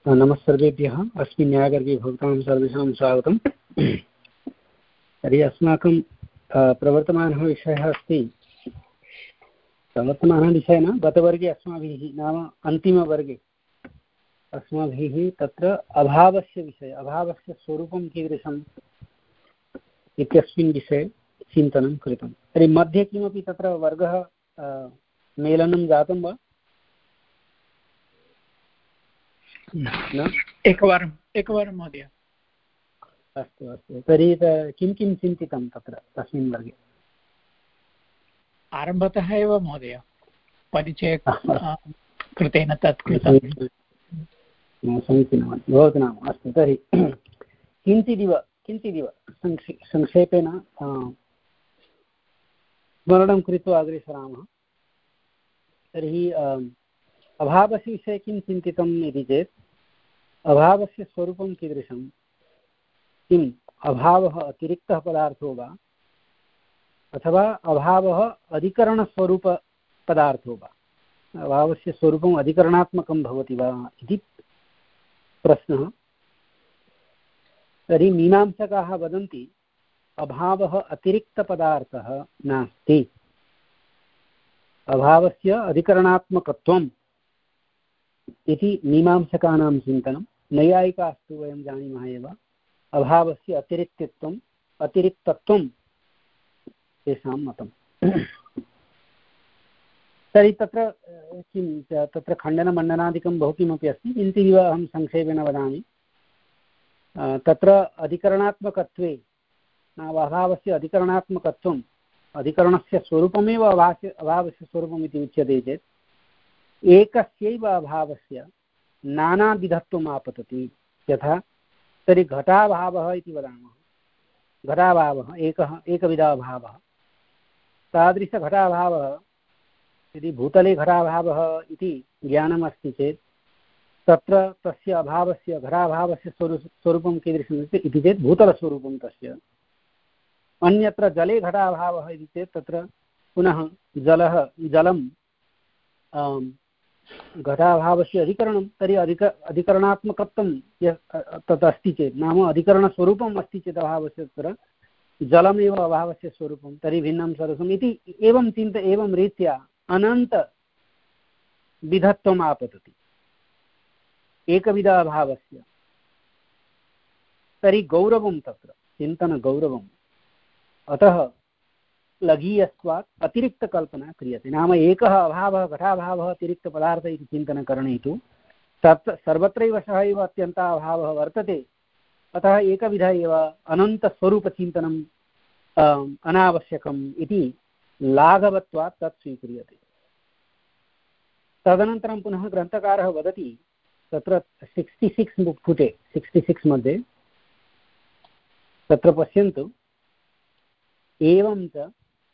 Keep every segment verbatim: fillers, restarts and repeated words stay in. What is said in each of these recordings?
नमः सर्वेभ्यः। अस्मिन् न्यायवर्गे भवतां सर्वेषां स्वागतम्। तर्हि अस्माकं प्रवर्तमानः विषयः अस्ति, प्रवर्तमानः विषयः न, गतवर्गे अस्माभिः नाम अन्तिमवर्गे अस्माभिः तत्र अभावस्य विषये, अभावस्य स्वरूपं कीदृशम् इत्यस्मिन् विषये चिन्तनं कृतं। तर्हि मध्ये किमपि तत्र वर्गः मेलनं जातं वा? न, एकवारम् एकवारं महोदय। अस्तु अस्तु। तर्हि किं किं चिन्तितं तत्र तस्मिन् वर्गे? आरम्भतः एव महोदय परिचय कृतेन तत् कृतं। समीचीनं भवतु नाम। अस्तु, तर्हि किञ्चिदिव किञ्चिदिव संक्षे संक्षेपेण स्मरणं कृत्वा अग्रे सरामः। तर्हि अभावस्य विषये किं चिन्तितम् इति चेत्, अभावस्य स्वरूपं कीदृशं, किम् अभावः अतिरिक्तः पदार्थो वा अथवा अभावः अधिकरणस्वरूपपदार्थो वा, अभावस्य स्वरूपम् अधिकरणात्मकं भवति वा इति प्रश्नः। तर्हि मीमांसकाः वदन्ति अभावः अतिरिक्तपदार्थः नास्ति, अभावस्य अधिकरणात्मकत्वम् इति मीमांसकानां चिन्तनं। नैयायिकास्तु वयं जानीमः एव अभावस्य अतिरिक्तत्वम् अतिरिक्तत्वं तेषां मतम्। तर्हि तत्र किं तत्र खण्डनमण्डनादिकं बहु किमपि अस्ति, किञ्चिदिव अहं संक्षेपेण वदामि। तत्र अधिकरणात्मकत्वे अभावस्य अधिकरणात्मकत्वम्, अधिकरणस्य स्वरूपमेव अभावस्य अभावस्य स्वरूपम् इति उच्यते चेत् एकस्यैव अभावस्य नानाविधत्वम् आपतति। यथा तर्हि घटाभावः इति वदामः, घटाभावः एकः एकविधाभावः, तादृशघटाभावः यदि भूतले घटाभावः इति ज्ञानमस्ति चेत् तत्र तस्य अभावस्य घटाभावस्य स्वरू स्वरूपं कीदृशम् इति चेत् भूतलस्वरूपं तस्य। अन्यत्र जले घटाभावः इति चेत् तत्र पुनः जलः जलं घटाभावस्य अधिकरणं। तर्हि अधिक अधिकरणात्मकत्वं तत् अस्ति चेत्, नाम अधिकरणस्वरूपम् अस्ति चेत् अभावस्य तत्र जलमेव अभावस्य स्वरूपं, तर्हि भिन्नं स्वरूपम् इति एवं चिन्त एवं रीत्या अनन्तविधत्वम् आपतति एकविध अभावस्य। तर्हि गौरवं तत्र चिन्तनगौरवम्, अतः लघीयत्वात् अतिरिक्तकल्पना क्रियते। नाम एकः अभावः घटाभावः अतिरिक्तपदार्थ इति चिन्तनकरणे तु तत् सर्वत्रैव सः एव अत्यन्ताभावः वर्तते, अतः एकविध एव अनन्तस्वरूपचिन्तनम् अनावश्यकम् इति लाघवत्वात् तत् स्वीक्रियते। तदनन्तरं पुनः ग्रन्थकारः वदति तत्र सिक्स्टि सिक्स् पुटे सिक्स्टि सिक्स् मध्ये तत्र पश्यन्तु, एवं च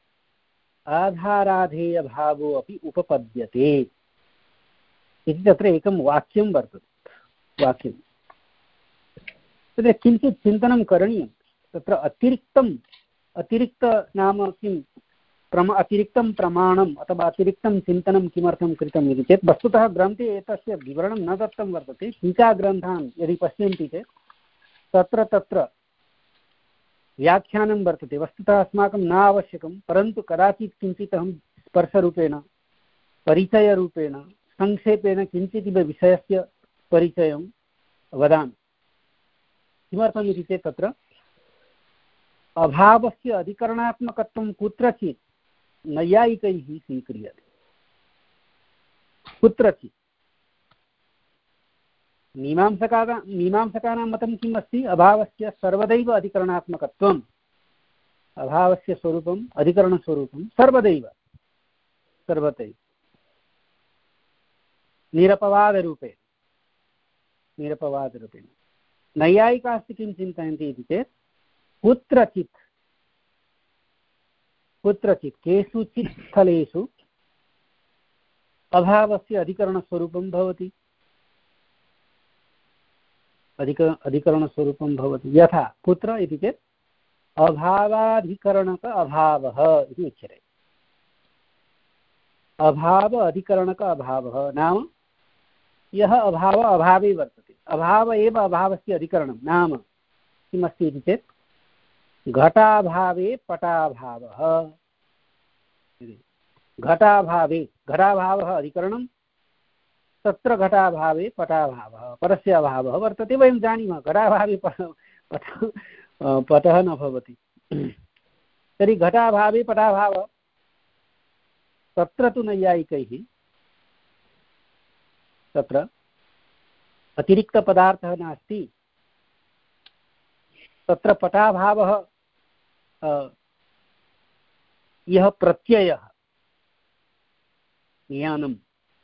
आधाराधेयभावो अपि उपपद्यते इति तत्र एकं वाक्यं वर्तते। वाक्यं तत्र किञ्चित् चिन्तनं करणीयं। तत्र अतिरिक्तम् अतिरिक्त नाम किं प्रमा अतिरिक्तं प्रमाणम् अथवा अतिरिक्तं चिन्तनं किमर्थं कृतम् इति चेत्, वस्तुतः ग्रन्थे एतस्य विवरणं न दत्तं वर्तते। टीकाग्रन्थान् यदि पश्यन्ति चेत् तत्र तत्र व्याख्यानं वर्तते। वस्तुतः अस्माकं न आवश्यकं, परन्तु कदाचित् किञ्चित् अहं स्पर्शरूपेण परिचयरूपेण संक्षेपेण किञ्चिदिव विषयस्य परिचयं वदामि। किमर्थम् इति चेत् तत्र अभावस्य अधिकरणात्मकत्वं कुत्रचित् नैयायिकैः स्वीक्रियते, कुत्रचित् मीमांसका मीमांसकानां मतं किम् अस्ति, अभावस्य सर्वदैव अधिकरणात्मकत्वम्, अभावस्य स्वरूपम् अधिकरणस्वरूपं सर्वदैव सर्वदैव निरपवादरूपेण निरपवादरूपेण। नैयायिकास्ति किं चिन्तयन्ति इति चेत् कुत्रचित् कुत्रचित् केषुचित् स्थलेषु अभावस्य अधिकरणस्वरूपं भवति, अधिक अधिकरणस्वरूपं भवति। यथा कुत्र इति चेत् अभावाधिकरणक अभावः इति उच्यते। अभाव अधिकरणक अभावः नाम यः अभाव अभावे वर्तते, अभाव एव अभावस्य अधिकरणं। नाम किमस्ति इति चेत् घटाभावे पटाभावः, घटाभावे घटाभावः अधिकरणं, तत्र घटाभावे पटाभावः, परस्य अभावः वर्तते। वयं जानीमः घटाभावे पट पटः न भवति। तर्हि घटाभावे पटाभावः, तत्र तु नैयायिकैः तत्र अतिरिक्तपदार्थः नास्ति, तत्र पटाभावः यः प्रत्ययः ज्ञानं,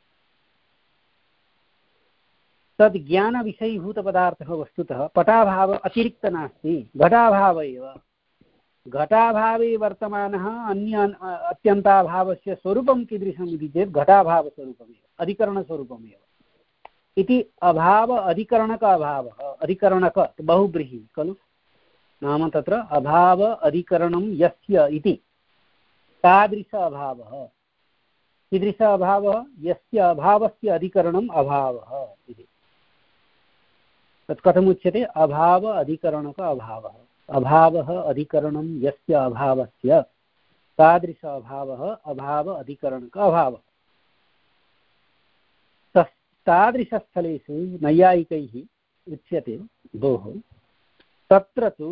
तद् ज्ञानविषयीभूतपदार्थः वस्तुतः पटाभाव अतिरिक्त नास्ति, घटाभाव एव। घटाभावे वर्तमानः अन्य अत्यन्ताभावस्य स्वरूपं कीदृशम् इति चेत् घटाभावस्वरूपमेव, अधिकरणस्वरूपमेव इति। अभाव अधिकरणक अभावः, अधिकरणक बहुब्रीहि खलु, नाम तत्र अभाव अधिकरणं यस्य इति तादृश अभावः। कीदृश अभावः? यस्य अभावस्य अधिकरणम् अभावः इति। तत् कथमुच्यते? अभाव अधिकरणक अभावः। अभावः अधिकरणं यस्य अभावस्य तादृश अभावः अभाव अधिकरणक अभावः। तादृशस्थलेषु नैयायिकैः उच्यते भोः तत्र तु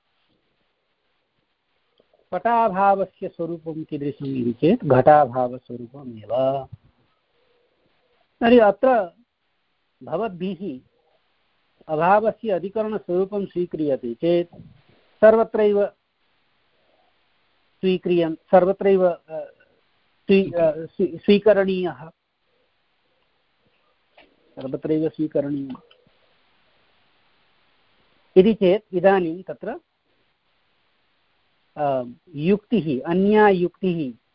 पटाभावस्य स्वरूपं कीदृशम् इति चेत् घटाभावस्वरूपमेव। तर्हि अत्र भवद्भिः अभावस्य अधिकरणस्वरूपं स्वीक्रियते चेत् सर्वत्रैव स्वीक्रियन् सर्वत्रैव स्वी स्वीकरणीयः सर्वत्रैव स्वीकरणीयः इति चेत् इदानीं तत्र युक्तिः, अन्या युक्तिः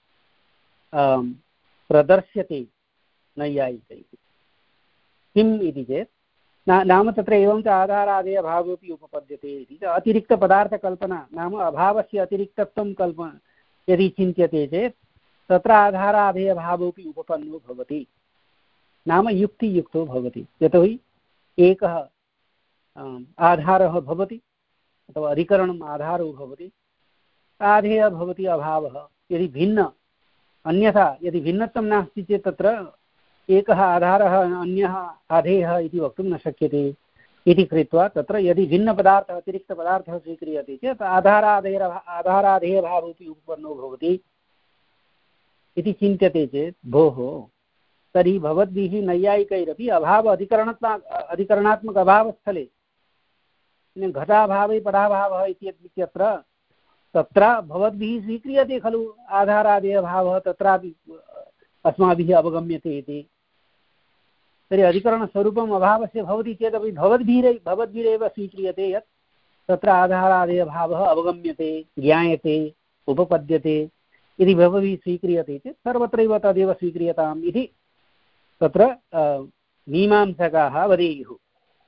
प्रदर्श्यते नैयायिकैः। किम् इति चेत् नाम तत्र एवं च आधारादेय अभावोऽपि उपपद्यते इति। अतिरिक्तपदार्थकल्पना नाम अभावस्य अतिरिक्तत्वं कल्प यदि चिन्त्यते चेत् तत्र आधारादेय अभावोऽपि उपपन्नो भवति, नाम युक्तियुक्तो भवति। यतोहि एकः आधारः भवति अथवा अधिकरणम् आधारो भवति, आधेयः भवति अभावः। यदि भिन्न अन्यथा यदि भिन्नत्वं नास्ति चेत् तत्र एकः आधारः अन्यः आधेयः इति वक्तुं न शक्यते इति कृत्वा तत्र यदि भिन्नपदार्थः अतिरिक्तपदार्थः स्वीक्रियते चेत् आधाराधेय आधाराधेयभावोऽपि उपपन्नो भवति इति चिन्त्यते चेत् भोः तर्हि भवद्भिः नैयायिकैरपि अभाव अधिकरणत्मा अधिकरणात्मक अभावस्थले घटाभावे पटाभावः इत्यत्र तत्र भवद्भिः स्वीक्रियते खलु आधारादेयभावः, तत्रापि अस्माभिः अवगम्यते इति। तर्हि अधिकरणस्वरूपम् अभावस्य भवति चेदपि भवद्भिः भवद्भिरेव स्वीक्रियते यत् तत्र आधारादेयभावः अवगम्यते, ज्ञायते, उपपद्यते इति भवद्भिः स्वीक्रियते चेत् सर्वत्रैव तदेव स्वीक्रियताम् इति तत्र मीमांसकाः वदेयुः।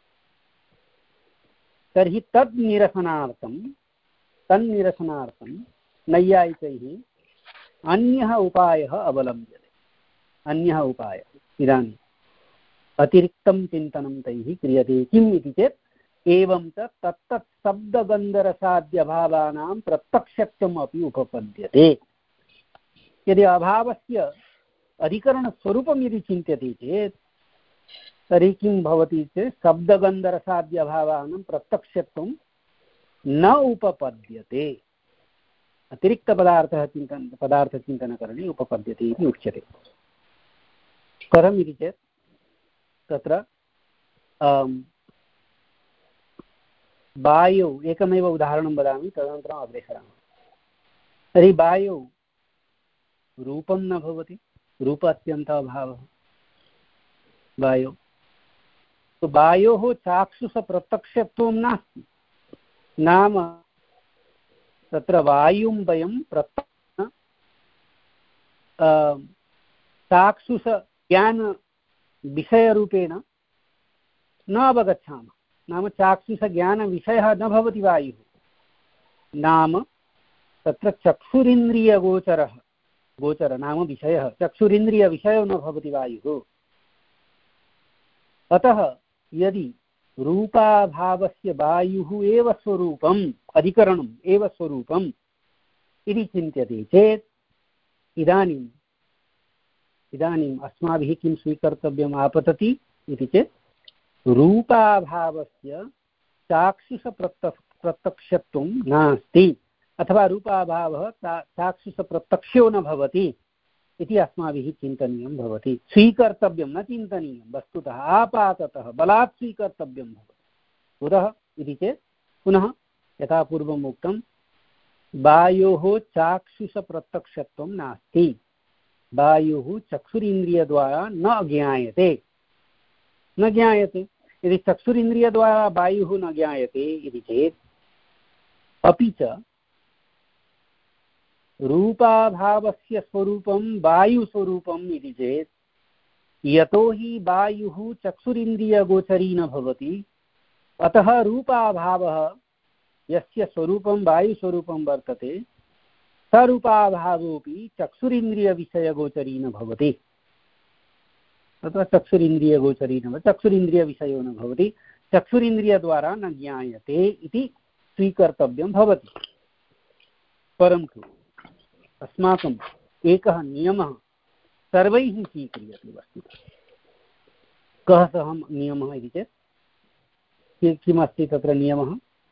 तर्हि तद् निरसनार्थं तन्निरसनार्थं नैयायिकैः अन्यः उपायः अवलम्ब्यते। अन्यः उपायः इदानीम् अतिरिक्तं चिन्तनं तैः क्रियते। किम् इति चेत् एवं च तत्तत् शब्दगन्धरसाद्यभावानां प्रत्यक्षत्वम् अपि उपपद्यते। यदि अभावस्य अधिकरणस्वरूपं यदि चिन्त्यते चेत् तर्हि किं भवति चेत् शब्दगन्धरसाद्यभावानां प्रत्यक्षत्वं न उपपद्यते। अतिरिक्तपदार्थः चिन्तन पदार्थचिन्तनकरणे उपपद्यते इति उच्यते। कथम् इति चेत् तत्र वायौ एकमेव उदाहरणं वदामि, तदनन्तरम् अग्रे सरामः। तर्हि वायौ रूपं न भवति, रूप अत्यन्त अभावः वायौ। तो वायोः चाक्षुषप्रत्यक्षत्वं नास्ति, नाम तत्र वायुं वयं प्रत्यक्ष चाक्षुषज्ञानविषयरूपेण न अवगच्छामः। नाम चाक्षुषज्ञानविषयः न भवति वायुः, नाम तत्र चक्षुरिन्द्रियगोचरः गोचर नाम विषयः चक्षुरिन्द्रियविषयो न भवति वायुः। अतः यदि रूपाभावस्य वायुः एव स्वरूपम् अधिकरणम् एव स्वरूपम् इति चिन्त्यते चेत् इदानीम् इदानीम् अस्माभिः किं स्वीकर्तव्यम् आपतति इति चेत् रूपाभावस्य चाक्षुषप्रत्यक्ष प्रत्यक्षत्वं नास्ति अथवा रूपाभावः चाक्षुषप्रत्यक्षो न भवति इति अस्माभिः चिन्तनीयं भवति। स्वीकर्तव्यं न चिन्तनीयं, वस्तुतः आपाततः बलात् स्वीकर्तव्यं भवति। कुतः इति चेत् पुनः यथा पूर्वम् उक्तं वायोः चाक्षुषप्रत्यक्षत्वं नास्ति, वायुः चक्षुरिन्द्रियद्वारा न ज्ञायते न ज्ञायते यदि चक्षुरिन्द्रियद्वारा वायुः न ज्ञायते इति चेत् अपि च रूपाभावस्य स्वरूपं वायुस्वरूपम् इति चेत् यतो हि वायुः चक्षुरिन्द्रियगोचरी न भवति, अतः रूपाभावः यस्य स्वरूपं वायुस्वरूपं वर्तते स रूपाभावोऽपि चक्षुरिन्द्रियविषयगोचरी न भवति अथवा चक्षुरिन्द्रियगोचरी न चक्षुरिन्द्रियविषयो न भवति, चक्षुरिन्द्रियद्वारा न ज्ञायते इति स्वीकर्तव्यं भवति। परन्तु अस्माकम् एकः नियमः सर्वैः स्वीक्रियते वस्तुतः। कः सः नियमः इति चेत् किमस्ति तत्र नियमः?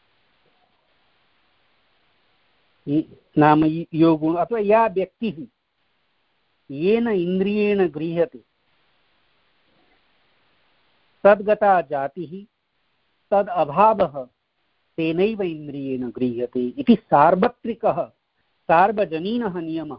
नाम यो गुण अथवा या व्यक्तिः येन इन्द्रियेण गृह्यते तद्गता जातिः तद् अभावः तेनैव इन्द्रियेण गृह्यते इति सार्वत्रिकः सार्वजनीनः नियमः।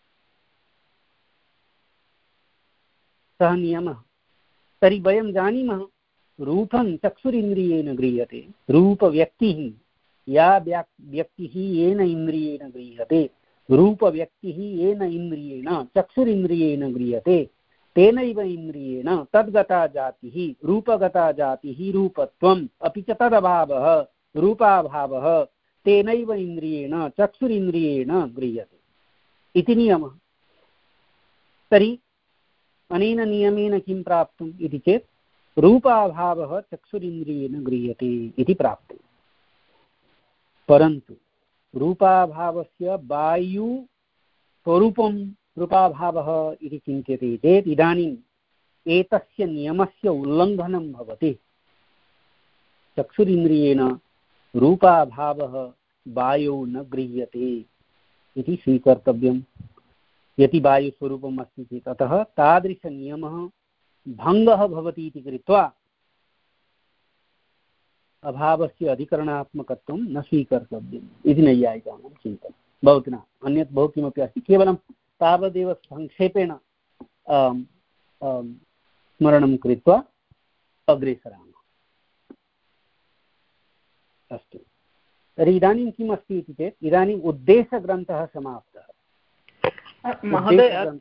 सः नियमः तर्हि वयं जानीमः रूपं चक्षुरिन्द्रियेण गृह्यते, रूपव्यक्तिः या व्यक्तिः येन इन्द्रियेण गृह्यते, रूपव्यक्तिः येन इन्द्रियेण चक्षुरिन्द्रियेण गृह्यते तेनैव इन्द्रियेण तद्गता जातिः रूपगता जातिः रूपत्वम् अपि च तदभावः रूपाभावः तेनैव इन्द्रियेण चक्षुरिन्द्रियेण गृह्यते इति नियमः। तर्हि अनेन नियमेन किं प्राप्तम् इति चेत् रूपाभावः चक्षुरिन्द्रियेण गृह्यते इति प्राप्तम्। परन्तु रूपाभावस्य वायु स्वरूपं रूपाभावः इति चिन्त्यते चेत् इदानीम् एतस्य नियमस्य उल्लङ्घनं भवति। चक्षुरिन्द्रियेण रूपाभावः वायौ न गृह्यते इति स्वीकर्तव्यं यदि वायुस्वरूपम् अस्ति चेत्। अतः तादृशनियमः भङ्गः भवति इति कृत्वा अभावस्य अधिकरणात्मकत्वं न स्वीकर्तव्यम् इति नैयायिकानां चिन्तनं भवति। न अन्यत् बहु किमपि अस्ति, केवलं तावदेव संक्षेपेण स्मरणं कृत्वा अग्रेसरामः। अस्तु, तर्हि इदानीं किम् अस्ति इति चेत् इदानीम् उद्देशग्रन्थः समाप्तः। महोदय,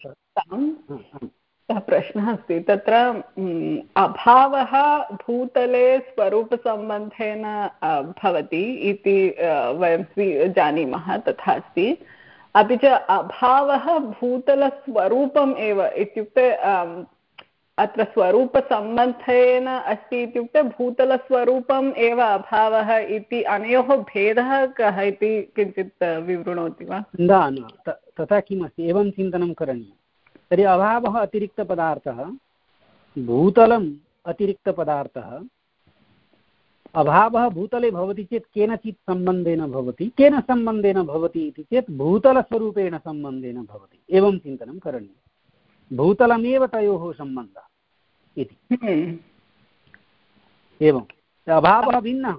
प्रश्नः अस्ति तत्र अभावः भूतले स्वरूपसम्बन्धेन भवति इति वयं जानीमः, तथा अस्ति। अपि च अभावः भूतलस्वरूपम् एव इत्युक्ते अत्र स्वरूपसम्बन्धेन अस्ति इत्युक्ते भूतलस्वरूपम् एव अभावः इति अनयोः भेदः कः इति किञ्चित् विवृणोति वा? न न तथा किमस्ति, एवं चिन्तनं करणीयं। तर्हि अभावः अतिरिक्तपदार्थः, भूतलम् अतिरिक्तपदार्थः। अभावः भूतले भवति चेत् केनचित् सम्बन्धेन भवति, केन सम्बन्धेन भवति इति चेत् भूतलस्वरूपेण सम्बन्धेन भवति। एवं चिन्तनं करणीयं, भूतलमेव तयोः सम्बन्धः इति। एवं अभावः भिन्नः।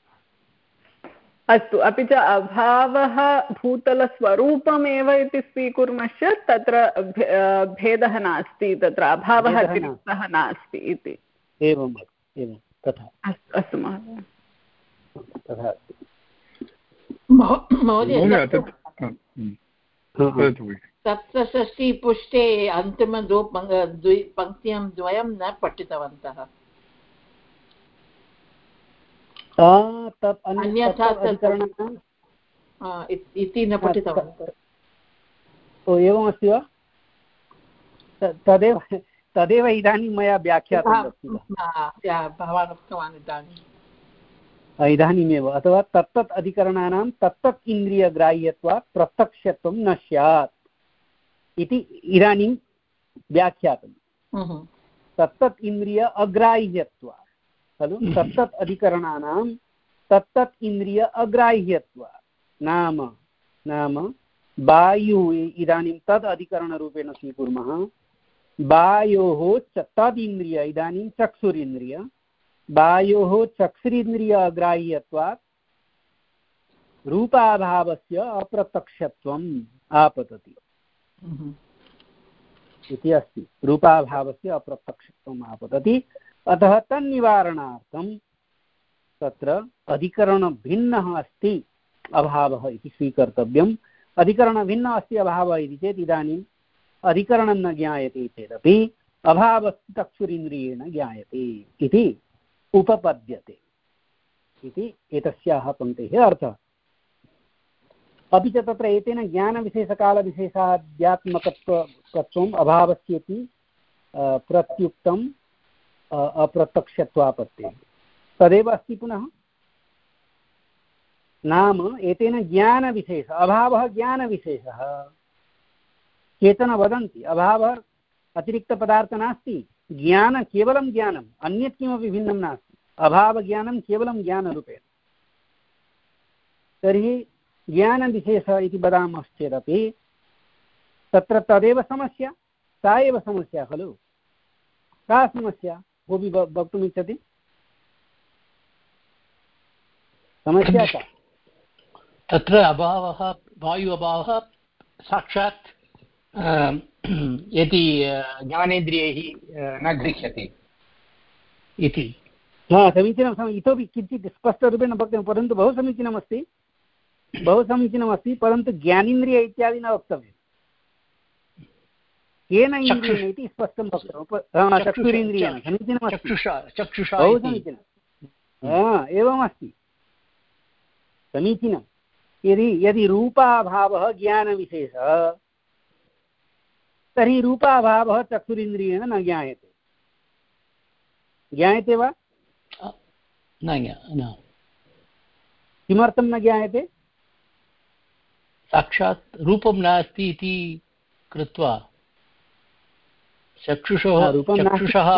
अस्तु, अपि च अभावः भूतलस्वरूपमेव इति स्वीकुर्मश्चेत् तत्र भेदः नास्ति, तत्र अभावः अतिरिक्तः नास्ति इति। एवम् एवं तथा। अस्तु महोदय, तथा महोदय सप्तषष्टिपुष्टे अन्तिमद्वौ पङ्क्त्यां द्वयं न पठितवन्तः, अन्यथा इति न पठितवन्तः। ओ एवमस्ति वा? तदेव तदेव इदानीं मया व्याख्यातं भवान् उक्तवान् इदानीम् इदानीमेव अथवा तत्तत् अधिकरणानां तत्तत् इन्द्रियग्राह्यत्वात् प्रत्यक्षत्वं न स्यात् इति इदानीं व्याख्यातं तत्तत् इन्द्रिय अग्राह्यत्वात् खलु तत्तत् अधिकरणानां तत्तत् इन्द्रिय अग्राह्यत्वात् नाम नाम वायुः इदानीं तद् अधिकरणरूपेण स्वीकुर्मः वायोः तदिन्द्रिय इदानीं चक्षुरिन्द्रिय वायोः चक्षुरिन्द्रिय अग्राह्यत्वात् रूपाभावस्य अप्रत्यक्षत्वम् आपतति इति अस्ति रूपाभावस्य अप्रत्यक्षत्वम् आपतति अतः तन्निवारणार्थं तत्र अधिकरणभिन्नः अस्ति अभावः इति स्वीकर्तव्यम् अधिकरणभिन्नः अस्ति अभावः इति चेत् इदानीम् अधिकरणं न ज्ञायते चेदपि अभावस्तु चक्षुरिन्द्रियेण ज्ञायते इति उपपद्यते इति एतस्याः पङ्क्तेः अर्थः अपि च तत्र एतेन ज्ञानविशेषकालविशेषाध्यात्मकत्वम् अभावस्येति प्रत्युक्तम् अप्रत्यक्षत्वापत्तेः तदेव अस्ति पुनः नाम एतेन ज्ञानविशेष अभावः ज्ञानविशेषः केचन वदन्ति अभावः अतिरिक्तपदार्थः नास्ति ज्ञान केवलं ज्ञानम् अन्यत् किमपि भिन्नं नास्ति अभावज्ञानं केवलं ज्ञानरूपेण तर्हि ज्ञानविशेषः इति वदामश्चेदपि तत्र तदेव समस्या सा एव समस्या खलु का समस्या कोऽपि वक्तुमिच्छति समस्या का तत्र अभावः वायु अभावः साक्षात् यदि ज्ञानेन्द्रियैः न गृह्यते इति हा समीचीनं इतोपि किञ्चित् स्पष्टरूपेण वक्तव्यं परन्तु बहु समीचीनमस्ति बहु समीचीनमस्ति परन्तु ज्ञानेन्द्रिय इत्यादि न वक्तव्यं केन इन्द्रियेण इति स्पष्टं वक्तव्यं चक्षुरिन्द्रियेण समीचीनमस्ति बहु समीचीनं एवमस्ति समीचीनं यदि यदि रूपाभावः ज्ञानविशेषः तर्हि रूपाभावः चक्षुरिन्द्रियेण न ज्ञायते ज्ञायते वा न किमर्थं न ज्ञायते साक्षात् रूपं नास्ति इति कृत्वा चक्षुषः चक्षुषः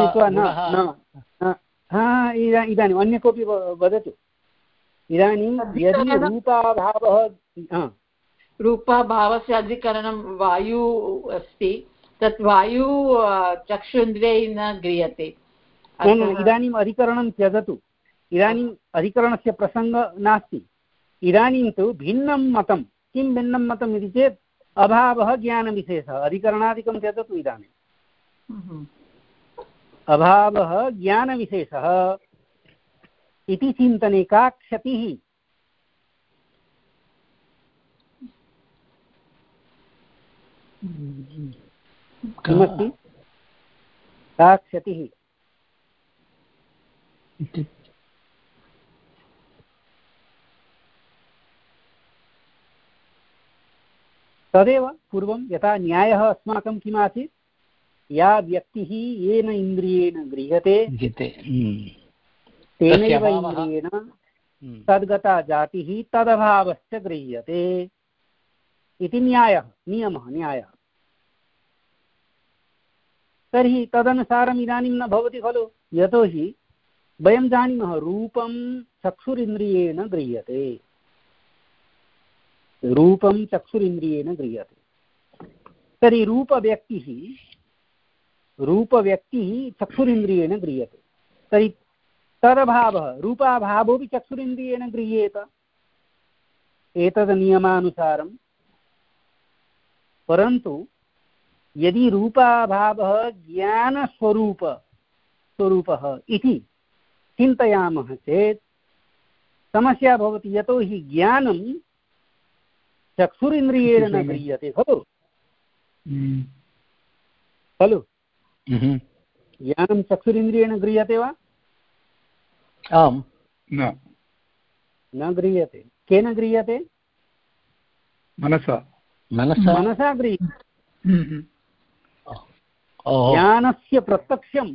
इदानीम् अन्य कोऽपि वदतु इदानीं यदि रूपाभावः रूपाभावस्य अधिकरणं वायु अस्ति तत् वायु चक्षुन्द्रियैः न गृह्यते इदानीम् अधिकरणं त्यजतु इदानीम् अधिकरणस्य प्रसङ्गः नास्ति इदानीं तु भिन्नं मतं किं भिन्नं मतम् इति चेत् अभावः ज्ञानविशेषः अधिकरणादिकं त्यजतु इदानीम् अभावः ज्ञानविशेषः इति चिन्तने का क्षतिः किमस्ति का क्षतिः तदेव पूर्वं यथा न्यायः अस्माकं किमासीत् या व्यक्तिः येन इन्द्रियेण गृह्यते तेनैव इन्द्रियेण तद्गता जातिः तदभावश्च गृह्यते इति न्यायः नियमः न्यायः तर्हि तदनुसारम् इदानीं न भवति खलु यतोहि वयं जानीमः रूपं चक्षुरिन्द्रियेण गृह्यते रूपं चक्षुरिन्द्रियेण गृह्यते तर्हि रूपव्यक्तिः रूपव्यक्तिः चक्षुरिन्द्रियेण गृह्यते तर्हि तदभावः रूपाभावोऽपि चक्षुरिन्द्रियेण गृह्येत एतद् नियमानुसारं परन्तु यदि रूपाभावः ज्ञानस्वरूप स्वरूपः इति चिन्तयामः चेत् समस्या भवति यतोहि ज्ञानं चक्षुरिन्द्रियेण न गृह्यते खलु खलु ज्ञानं चक्षुरिन्द्रियेण गृह्यते वा आम् न न गृह्यते केन गृह्यते मनसा मनसा मनसा गृह्यते ज्ञानस्य प्रत्यक्षं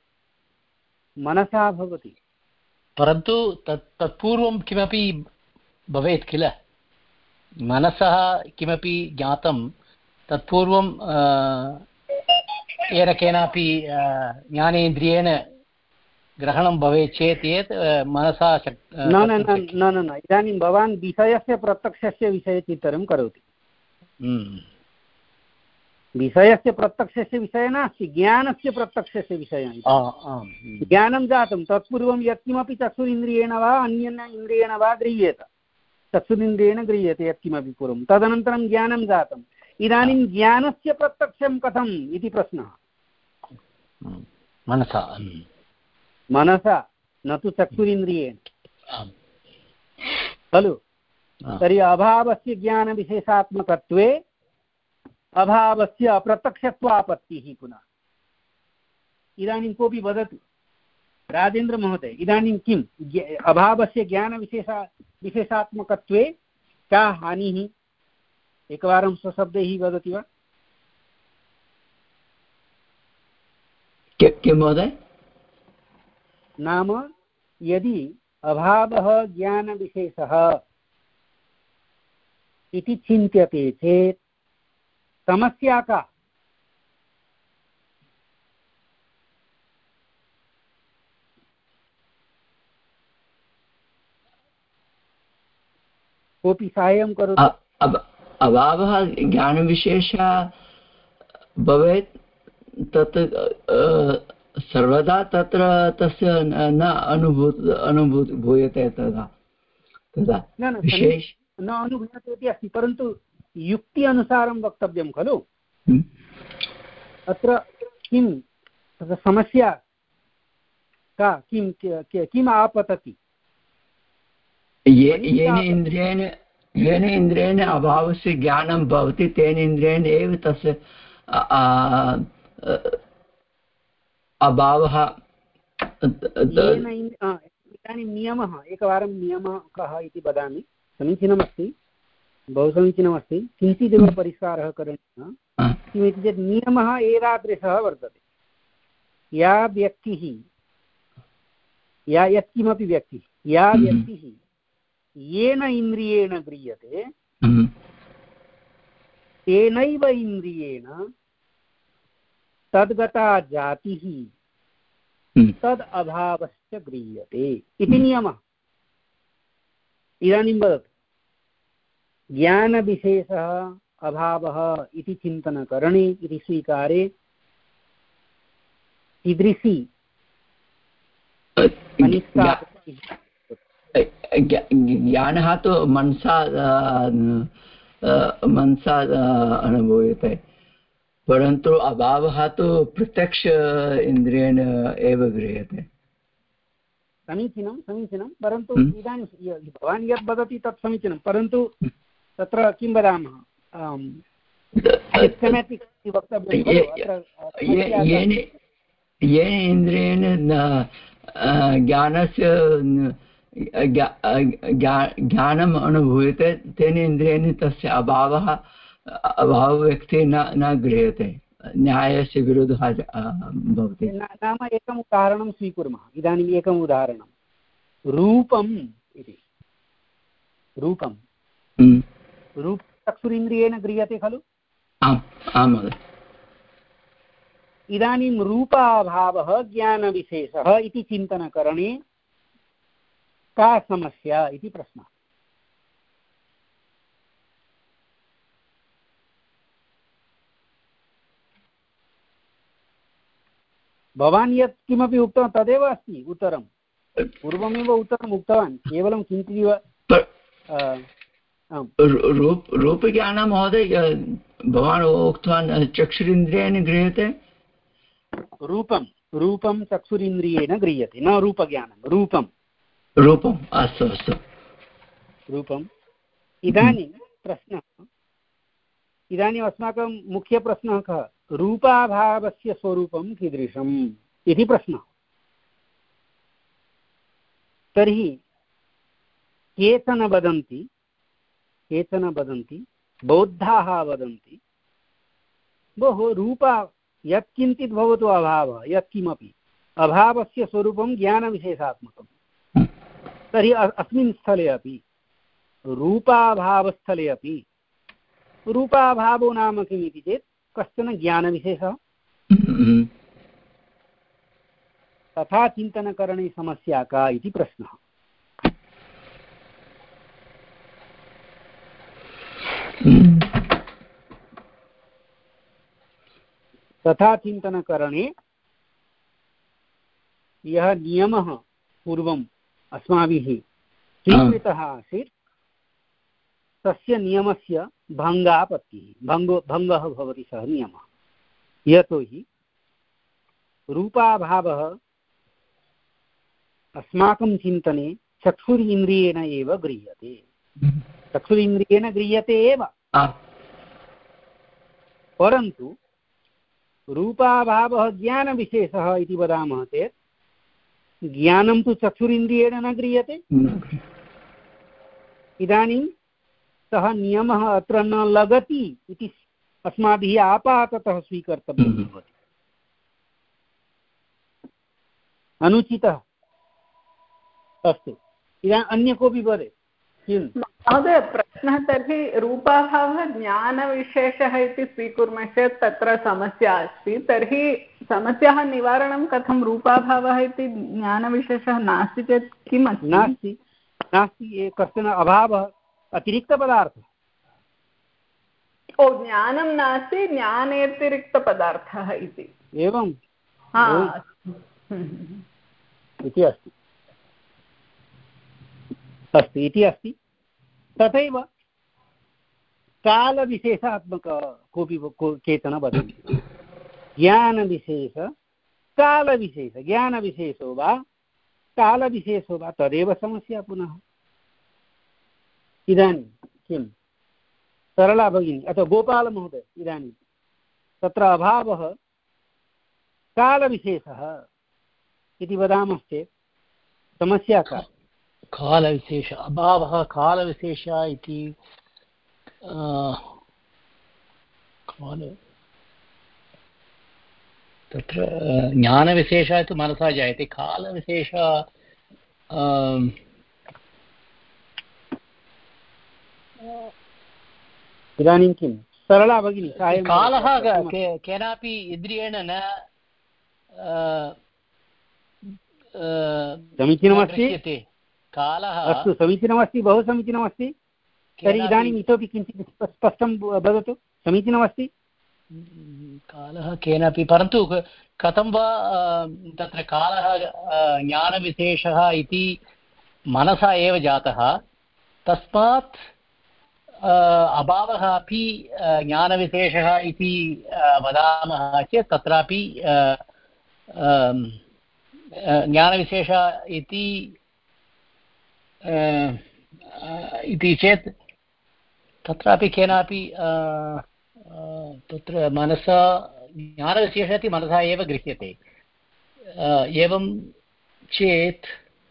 मनसा भवति। परन्तु तत् तत्पूर्वं किमपि भवेत् किल, मनसः किमपि ज्ञातं तत्पूर्वं येन केनापि ज्ञानेन्द्रियेण ग्रहणं भवेत् चेत् यत् मनसा न न न न न इदानीं भवान् विषयस्य प्रत्यक्षस्य विषये चिन्तनं करोति। विषयस्य प्रत्यक्षस्य विषयः नास्ति, ज्ञानस्य प्रत्यक्षस्य विषयः। ज्ञानं जातं तत्पूर्वं यत्किमपि चक्षुरिन्द्रियेण वा अन्येन इन्द्रियेण वा गृह्येत, चक्षुरिन्द्रियेण गृह्यते यत्किमपि पूर्वं, तदनन्तरं ज्ञानं जातम्। इदानीं ज्ञानस्य प्रत्यक्षं कथम् इति प्रश्नः। मनसा मनसा न तु चक्षुरिन्द्रियेण खलु। तर्हि अभावस्य ज्ञानविशेषात्मकत्वे अभावस्य अप्रत्यक्षत्वापत्तिः पुनः। इदानीं कोऽपि वदतु राजेन्द्रमहोदय, इदानीं किम् अभावस्य ज्ञानविशेषा विशेषात्मकत्वे का हानिः? एकवारं स्वशब्दैः वदति वा? किं महोदय? नाम यदि अभावः ज्ञानविशेषः इति चिन्त्यते चेत् समस्या का? कोऽपि साहाय्यं करोतु। अभावः ज्ञानविशेषः भवेत् तत् सर्वदा तत्र तस्य न अनुभूत अनुभूत भूयते तदा तदा विशेष न अनुभूयते इति अस्ति, परन्तु युक्ति अनुसारं वक्तव्यं खलु। अत्र किं समस्या का, किं किम् आपतति? येन इन्द्रियेण येन इन्द्रियेण अभावस्य ज्ञानं भवति तेन इन्द्रियेण एव तस्य अभावः। इदानीं नियमः, एकवारं नियमः कः इति वदामि। समीचीनमस्ति, बहु समीचीनमस्ति। किञ्चिदेव परिष्कारः करणीयः। किमिति चेत् नियमः एतादृशः वर्तते। या व्यक्तिः या यत्किमपि व्यक्तिः या व्यक्तिः येन इन्द्रियेण गृह्यते तेनैव इन्द्रियेण तद्गता जातिः तद् अभावश्च गृह्यते इति नियमः। इदानीं वदतु, ज्ञानविशेषः अभावः इति चिन्तनकरणे इति स्वीकारे कीदृशी ज्ञानः तु मनसा मनसा अनुभूयते, परन्तु अभावः तु प्रत्यक्ष इन्द्रियेण एव गृह्यते। समीचीनं समीचीनं परन्तु इदानीं भवान् यत् वदति तत् समीचीनं, परन्तु तत्र किं वदामः, येन इन्द्रियेण ज्ञानस्य ज्ञानम् अनुभूयते तेन इन्द्रियेण तस्य अभावः अभावव्यक्तिः न न गृह्यते, न्यायस्य विरुद्धः भवति। नाम एकम् उदाहरणं स्वीकुर्मः। इदानीम् एकम् उदाहरणं, रूपम् इति। रूपं रूप चक्षुरिन्द्रियेण गृह्यते खलु? आम् आं महोदय। इदानीं रूपाभावः ज्ञानविशेषः इति चिन्तनकरणे का समस्या इति प्रश्नः। भवान् यत् किमपि उक्तवान् तदेव अस्ति उत्तरं। पूर्वमेव उत्तरम् उक्तवान्, केवलं किञ्चिदिव रूप रूपज्ञानं महोदय भवान् उक्तवान् चक्षुरिन्द्रियेण गृह्यते। रूपं रूपं चक्षुरिन्द्रियेण गृह्यते, न रूपज्ञानं, रूपं रूपम्। अस्तु अस्तु रूपम्। इदानीं प्रश्नः, इदानीम् अस्माकं मुख्यप्रश्नः कः? रूपाभावस्य स्वरूपं कीदृशम् इति प्रश्नः। तर्हि केचन वदन्ति केचन वदन्ति बौद्धाः वदन्ति, भोः रूपा यत्किञ्चित् भवतु अभावः यत्किमपि अभावस्य स्वरूपं ज्ञानविशेषात्मकं तर्हि अस्मिन् स्थले अपि रूपाभावस्थले अपि रूपाभावो नाम किम् इति चेत् कश्चन ज्ञानविशेषः तथा चिन्तनकरणे समस्या का इति प्रश्नः। तथा चिन्तनकरणे यः नियमः पूर्वम् अस्माभिः स्वीकृतः आसीत् तस्य नियमस्य भङ्गापत्तिः भङ्गो भङ्गः भवति सः नियमः। यतोहि रूपाभावः अस्माकं चिन्तने चक्षुरिन्द्रियेण एव गृह्यते चक्षुरिन्द्रियेण गृह्यते एव परन्तु रूपाभावः ज्ञानविशेषः इति वदामः चेत् ज्ञानं तु चक्षुरिन्द्रियेण न गृह्यते। इदानीं सः नियमः अत्र न लगति इति अस्माभिः आपाततः स्वीकर्तव्यं भवति अनुचितः। अस्तु इदानीम् अन्य कोऽपि वदति किं महोदय प्रश्नः तर्हि रूपाभावः ज्ञानविशेषः इति स्वीकुर्मः चेत् तत्र समस्या अस्ति तर्हि समस्याः निवारणं कथं रूपाभावः इति ज्ञानविशेषः नास्ति चेत् किम् अस्ति नास्ति नास्ति कश्चन अभावः अतिरिक्तपदार्थः ओ ज्ञानं नास्ति ज्ञानेतिरिक्तपदार्थः इति एवं इति अस्ति अस्ति इति अस्ति। तथैव कालविशेषात्मक कोऽपि केचन वदन्ति ज्ञानविशेष कालविशेष ज्ञानविशेषो वा कालविशेषो वा तदेव समस्या पुनः। इदानीं किं सरला भगिनी अथवा गोपालमहोदय इदानीं तत्र अभावः कालविशेषः इति वदामश्चेत् समस्या का कालविशेष अभावः कालविशेषः इति काल तत्र ज्ञानविशेषः तु मनसा जायते कालविशेषः इदानीं किं सरला भगिनी कालः केनापि इन्द्रियेण न समीचीनमस्ति कालः अस्तु समीचीनमस्ति बहु समीचीनमस्ति। तर्हि इदानीम् इतोपि किञ्चित् स्पष्टं वदतु समीचीनमस्ति। कालः केनापि परन्तु कथं वा तत्र कालः ज्ञानविशेषः इति मनसा एव जातः तस्मात् अभावः अपि ज्ञानविशेषः इति वदामः चेत् तत्रापि ज्ञानविशेषः इति इति चेत् तत्रापि केनापि तत्र मनसा ज्ञानविशेषः इति मनसा एव गृह्यते। एवं चेत्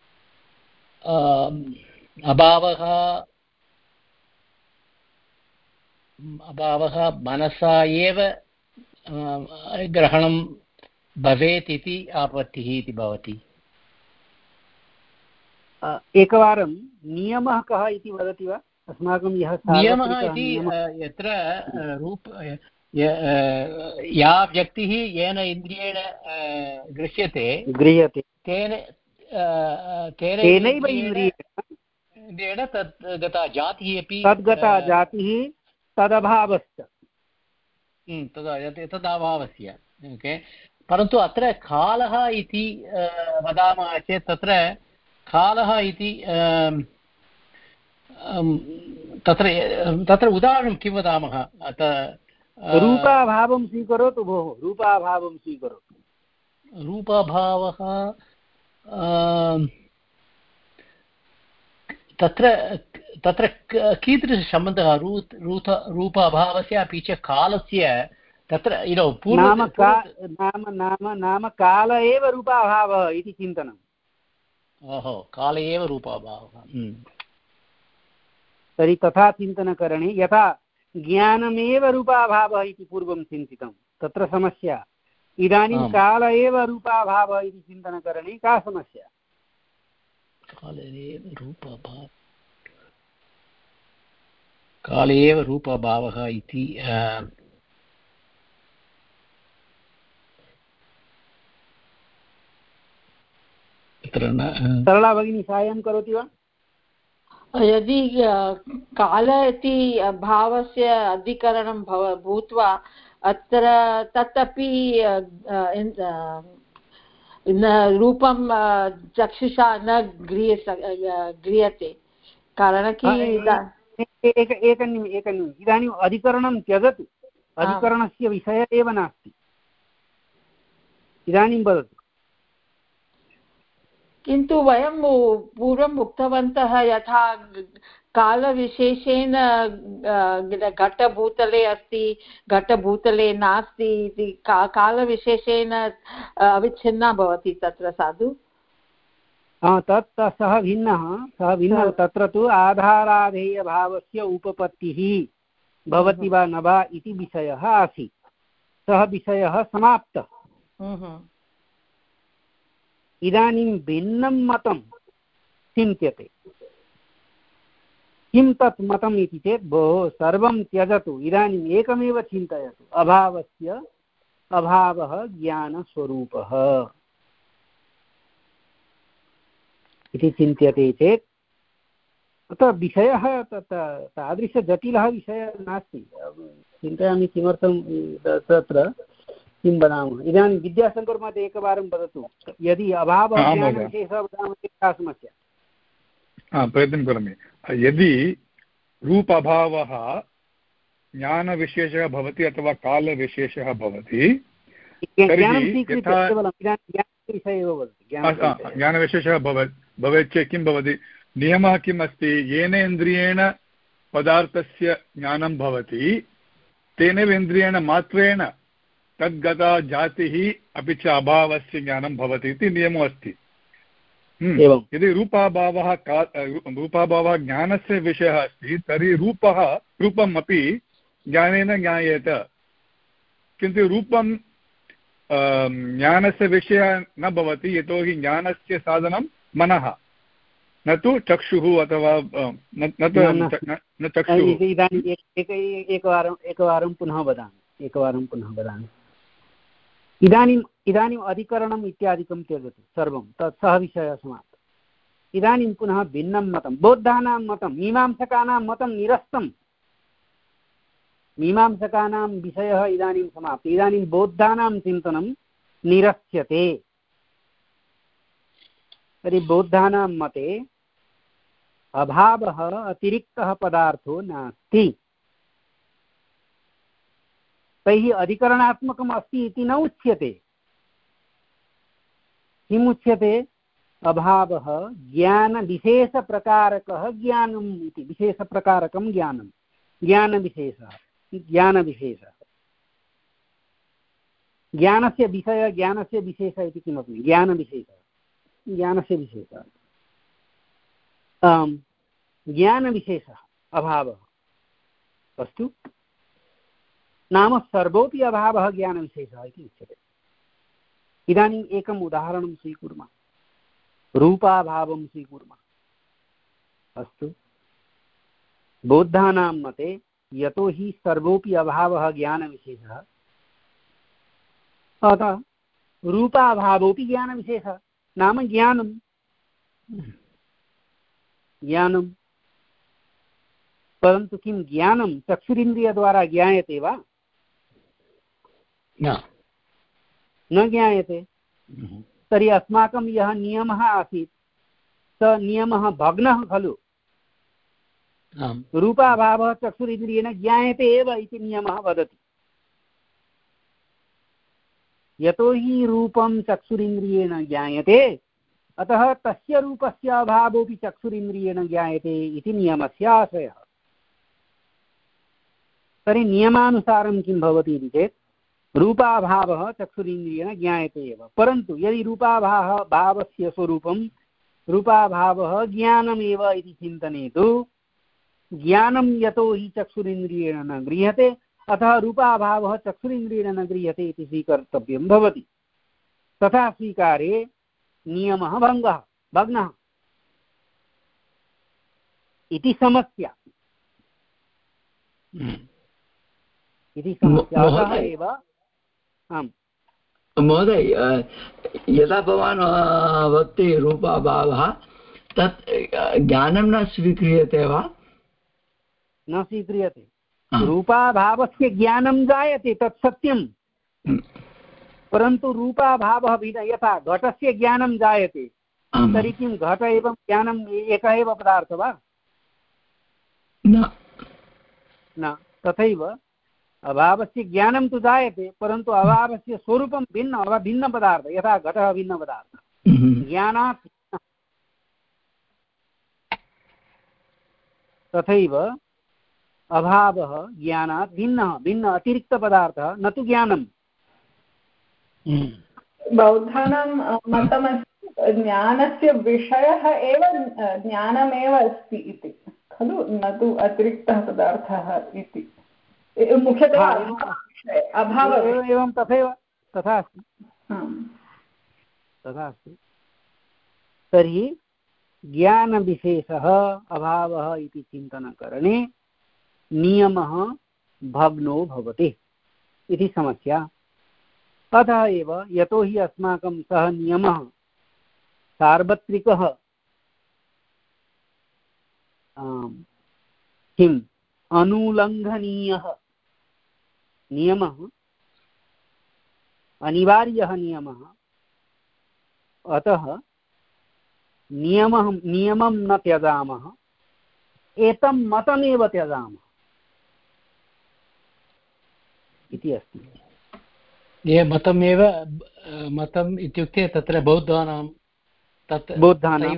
अभावः अभावः मनसा एव ग्रहणं भवेत् इति आपत्तिः इति भवति। एकवारं नियमः कः इति वदति वा अस्माकं यः नियमः इति यत्र रूप या व्यक्तिः येन इन्द्रियेण गृह्यते गृह्यते तेन तेनैव इन्द्रियेण तद् गता जातिः अपि तद्गता जातिः तदभावश्च तदभावस्य ओके। परन्तु अत्र कालः इति वदामः चेत् तत्र कालः इति तत्र तत्र उदाहरणं किं वदामः रूपाभावं स्वीकरोतु भोः रूपाभावं स्वीकरोतु। रूपाभावः तत्र तत्र कीदृशसम्बन्धः रूत् रूत रूपाभावस्य अपि च कालस्य तत्र यु नो नाम नाम नाम नाम काल एव रूपाभावः इति चिन्तनम्। ओहो काल एव रूपाभावः। तर्हि तथा चिन्तनकरणे यथा ज्ञानमेव रूपाभावः इति पूर्वं चिन्तितं तत्र समस्या इदानीं काल एव रूपाभावः इति चिन्तनकरणे का समस्या? काले एव रूपाभावः काले एव रूपाभावः इति सरला भगिनी साहाय्यं करोति वा? यदि काल इति भावस्य अधिकरणं भव भूत्वा अत्र तदपि रूपं चक्षुषा न गृह्य गृह्यते कारणं कि एकनिमिषम् एकनिमिषम् इदानीम् अधिकरणं त्यजतु, अधिकरणस्य विषयः एव नास्ति। इदानीं वदतु। किन्तु वयं पूर्वम् उक्तवन्तः यथा कालविशेषेण घटभूतले अस्ति घटभूतले नास्ति इति का कालविशेषेण अविच्छिन्ना भवति तत्र साधु। तत् सः भिन्नः सः भिन्नः तत्र तु आधाराधेयभावस्य उपपत्तिः भवति वा न वा इति विषयः आसीत्। सः विषयः समाप्तः। इदानीं भिन्नं मतं चिन्त्यते। किं तत् मतम् इति चेत् भोः सर्वं त्यजतु, इदानीम् एकमेव चिन्तयतु, अभावस्य अभावः ज्ञानस्वरूपः इति चिन्त्यते चेत् अतः विषयः तत् तादृशजटिलः विषयः नास्ति। चिन्तयामि किमर्थं तत्र किं वदामः। इदानीं विद्याशङ्करमहोदय एकवारं वदतु, यदि अभावः ज्ञानविशेषः वदामः चेत् का समस्या? प्रयत्नं करोमि। यदि रूपाभावः ज्ञानविशेषः भवति अथवा कालविशेषः भवति, ज्ञानविशेषः भवेत् चेत् किं भवति? नियमः किम् अस्ति? येन इन्द्रियेण पदार्थस्य ज्ञानं भवति तेनैव इन्द्रियेण मात्रेण तद्गता जातिः अपि च अभावस्य ज्ञानं भवति इति नियमो अस्ति। यदि रूपाभावः का रूपाभावः ज्ञानस्य विषयः अस्ति तर्हि रूपः रूपम् अपि ज्ञानेन ज्ञायेत, किन्तु रूपं ज्ञानस्य विषयः न भवति, यतोहि ज्ञानस्य साधनं मनः, न तु चक्षुः अथवा न चक्षुः। इदानीम् एकवारम् एकवारं पुनः वदामि एकवारं पुनः वदामि इदानीम् इदानीम् अधिकरणम् इत्यादिकं त्यजतु, सर्वं तत् सः विषयः समाप्तः। इदानीं पुनः भिन्नं मतं, बौद्धानां मतं, मीमांसकानां मतं निरस्तम्। मीमांसकानां विषयः इदानीं समाप्तः। इदानीं बौद्धानां चिन्तनं निरस्यते। तर्हि बौद्धानां मते अभावः अतिरिक्तः पदार्थो नास्ति। तैः अधिकरणात्मकम् अस्ति इति न उच्यते। किम् उच्यते? अभावः ज्ञानविशेषप्रकारकः ज्ञानम् इति, विशेषप्रकारकं ज्ञानं, ज्ञानविशेषः ज्ञानविशेषः ज्ञानस्य विषयः ज्ञानस्य विशेषः इति किमपि ज्ञानविशेषः ज्ञानस्य विशेषः ज्ञानविशेषः अभावः। अस्तु, नाम सर्वोऽपि अभावः ज्ञानविशेषः इति उच्यते। इदानीम् एकम् उदाहरणं स्वीकुर्मः, रूपाभावं स्वीकुर्मः। अस्तु, बौद्धानां मते यतो हि सर्वोऽपि अभावः ज्ञानविशेषः, अतः रूपाभावोऽपि ज्ञानविशेषः, नाम ज्ञानं ज्ञानं परन्तु किं ज्ञानं चक्षुरिन्द्रियद्वारा ज्ञायते वा? न न ज्ञायते। तर्हि अस्माकं यः नियमः आसीत् स नियमः भग्नः खलु। रूपाभावः चक्षुरिन्द्रियेण ज्ञायते एव इति नियमः वदति। यतो हि रूपं चक्षुरिन्द्रियेण ज्ञायते, अतः तस्य रूपस्य अभावोऽपि चक्षुरिन्द्रियेण ज्ञायते इति नियमस्य आशयः। तर्हि नियमानुसारं किं भवति इति चेत् रूपाभावः चक्षुरिन्द्रियेण ज्ञायते एव, परन्तु यदि रूपाभावः भावस्य स्वरूपं रूपाभावः ज्ञानमेव इति चिन्तने तु ज्ञानं यतो हि चक्षुरिन्द्रियेण न गृह्यते, अतः रूपाभावः चक्षुरिन्द्रियेण न गृह्यते इति स्वीकर्तव्यं भवति। तथा स्वीकारे नियमः भङ्गः भग्नः इति समस्या इति समस्या। अतः एव आम् महोदय, यदा भवान् वदति रूपाभावः, तत् ज्ञानं न स्वीक्रियते वा? न स्वीक्रियते। रूपाभावस्य ज्ञानं जायते, तत् सत्यं, परन्तु रूपाभावः भिन्न। यथा घटस्य ज्ञानं जायते, तर्हि किं घट एवं ज्ञानम् एकः एव पदार्थः वा? न। तथैव अभावस्य ज्ञानं तु जायते, परन्तु अभावस्य स्वरूपं भिन्न भिन्नपदार्थः। यथा घटः भिन्नपदार्थः, ज्ञानात् तथैव अभावः ज्ञानात् भिन्नः भिन्न अतिरिक्तपदार्थः, न तु ज्ञानम्। बौद्धानां मतमस्ति ज्ञानस्य विषयः एव ज्ञानमेव अस्ति इति खलु, न तु अतिरिक्तः पदार्थः इति। मुख्यतः अभावः एवं तथैव तथा अस्ति तथा अस्ति। तर्हि ज्ञानविशेषः अभावः इति चिन्तनकरणे नियमः भग्नो भवति इति समस्या। अतः एव यतो हि अस्माकं सः नियमः सार्वत्रिकः किम् अनुलङ्घनीयः नियमः, अनिवार्यः नियमः, अतः नियमः नियमं न त्यजामः, एतं मतमेव त्यजामः इति अस्ति। ये मतमेव मतम् इत्युक्ते तत्र बौद्धानां तत् बौद्धानां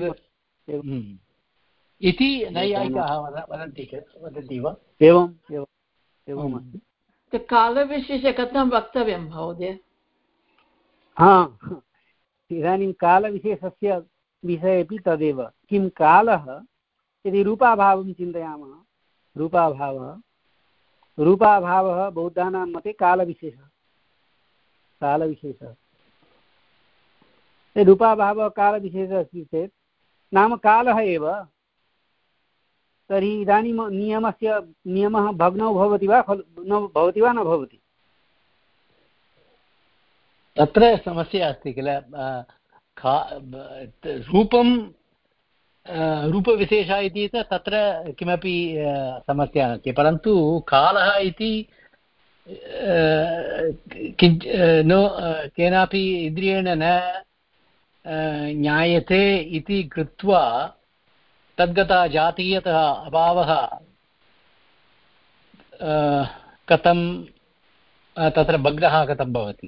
इति नैयायिकाः वदन्ति वदन्ति वा? एवम् एवम् एवम् अस्ति। कालविशेषे कथं वक्तव्यं महोदय? हा, इदानीं कालविशेषस्य विषये अपि तदेव। किं कालः, यदि रूपाभावं चिन्तयामः, रूपाभावः रूपाभावः बौद्धानां मते कालविशेषः कालविशेषः रूपाभावः कालविशेषः अस्ति चेत् नाम कालः एव, तर्हि इदानीं नियमस्य नियमः भग्नौ भवति वा न भवति वा न भवति? तत्र समस्या अस्ति किल। रूपं रूपविशेषः इति तत्र किमपि समस्या नास्ति, परन्तु कालः इति किञ्च नो केनापि इन्द्रियेण न ज्ञायते इति कृत्वा तद्गता जातीयतः अभावः कथं तत्र भग्नः कथं भवति?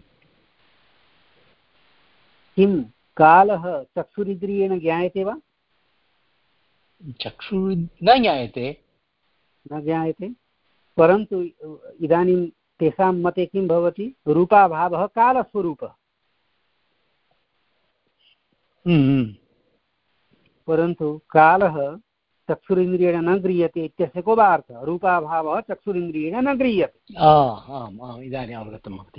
किं कालः चक्षुरिन्द्रियेण ज्ञायते वा? चक्षु न ज्ञायते न ज्ञायते, परन्तु इदानीं तेषां मते किं भवति? रूपाभावः कालस्वरूपः, परन्तु कालः चक्षुरिन्द्रियेण न गृह्यते इत्यस्य को वा अर्थः? रूपाभावः चक्षुरिन्द्रियेण न गृह्यते। आम् आम्, इदानीम् अवगतं भवति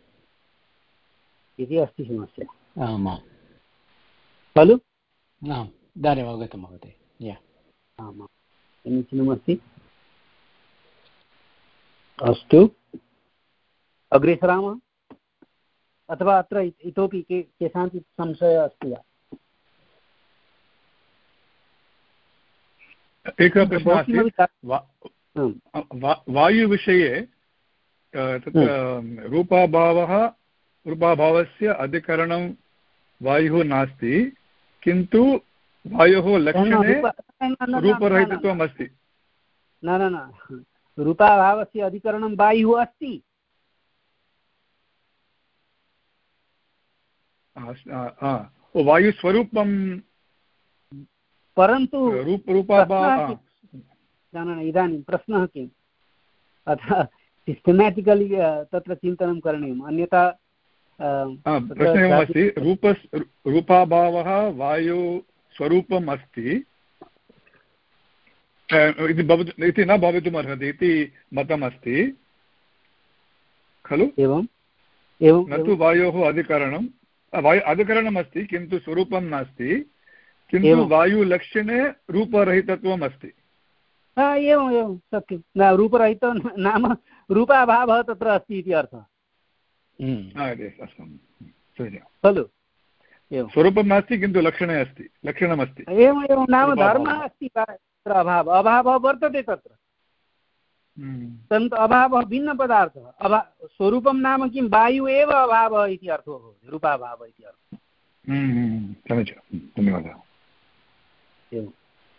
इति अस्ति समस्या। आमां खलु? आम्, इदानीम् अवगतं भवति। आमां, समीचीनमस्ति। अस्तु, अग्रे सरामः, अथवा अत्र इतोपि के केषाञ्चित् संशयः अस्ति वा? एकः प्रश्नः अस्ति वायुविषये। तत्र रूपाभावः रूपाभावस्य अधिकरणं वायुः नास्ति, किन्तु वायोः लक्षणे रूपरहितत्वम् अस्ति। न न न, रूपाभावस्य अधिकरणं वायुः अस्ति। वायुस्वरूपं, परन्तु रूप रूपाभावः न न इदानीं प्रश्नः किम्? अतः सिस्टमेटिकलि तत्र चिन्तनं करणीयम्, अन्यथा प्रश्नः एवमस्ति, रूप रूपाभावः वायुस्वरूपम् अस्ति इति न भवितुम् अर्हति इति मतमस्ति, खलु? एवम् एवं न तु वायोः अधिकरणं वायु अधिकरणम् अस्ति किन्तु स्वरूपं नास्ति, किन्तु वायुलक्षणे रूपरहितत्वम् अस्ति। एवम् एवं सत्यं न रूपरहितं नाम रूपाभावः तत्र अस्ति इति अर्थः खलु? स्वरूपं नास्ति किन्तु लक्षणे अस्ति, लक्षणमस्ति। एवम् एवं नाम धर्मः अस्ति तत्र अभावः अभावः वर्तते तत्र, परन्तु अभावः भिन्नपदार्थः। अभा स्वरूपं नाम किं वायु एव अभावः इति अर्थो भवति, रूपाभावः इति अर्थः। समीचीनं, धन्यवादः। एवं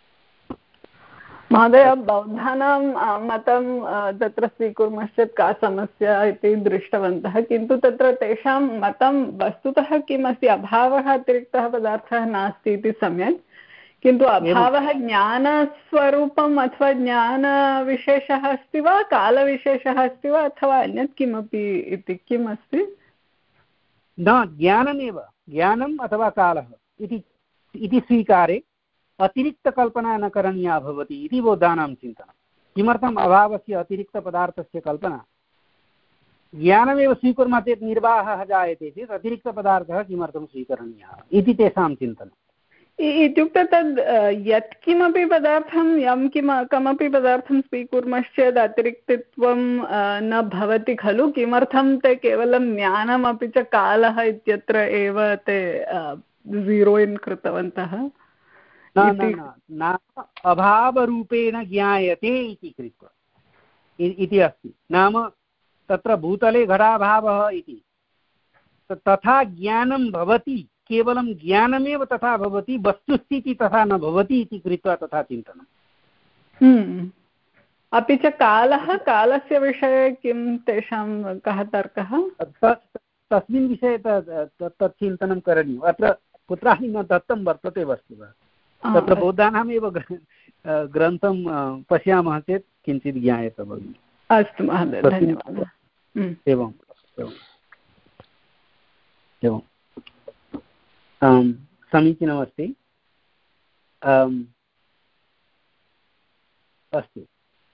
महोदय, बौद्धानां मतं तत्र स्वीकुर्मश्चेत् का समस्या इति दृष्टवन्तः, किन्तु तत्र तेषां मतं वस्तुतः किम् अस्ति, अभावः अतिरिक्तः पदार्थः नास्ति इति सम्यक्, किन्तु अभावः ज्ञानस्वरूपम् अथवा ज्ञानविशेषः अस्ति वा, कालविशेषः अस्ति वा, अथवा अन्यत् किमपि इति किम् अस्ति? न, ज्ञानमेव, ज्ञानम् अथवा कालः इति स्वीकारे अतिरिक्तकल्पना न करणीया भवति इति बौद्धानां चिन्तनं। किमर्थम् अभावस्य अतिरिक्तपदार्थस्य कल्पना? ज्ञानमेव स्वीकुर्मः चेत् निर्वाहः जायते चेत् अतिरिक्तपदार्थः किमर्थं स्वीकरणीयः इति तेषां चिन्तनम्। इत्युक्ते तद् यत्किमपि पदार्थं यं किम कमपि पदार्थं स्वीकुर्मश्चेत् अतिरिक्तत्वं न भवति खलु? किमर्थं ते केवलं ज्ञानम् अपि च कालः इत्यत्र एव ते ज़ीरो इन् कृतवन्तः? नाम अभावरूपेण ज्ञायते इति कृत्वा इति अस्ति। नाम तत्र भूतले घटाभावः इति तथा ज्ञानं भवति, केवलं ज्ञानमेव तथा भवति, वस्तुस्थितिः तथा न भवति इति कृत्वा तथा चिन्तनम्। अपि च कालः, कालस्य विषये किं तेषां कः तर्कः? तस्मिन् विषये तत् चिन्तनं करणीयम्। अत्र कुत्रापि न दत्तं वर्तते वस्तुतः। तत्र बौद्धानामेव ग्रन्थं पश्यामः चेत् किञ्चित् ज्ञायते भगिनि। अस्तु महोदय, धन्यवादः। एवम् एवम् एवं समीचीनमस्ति। अस्तु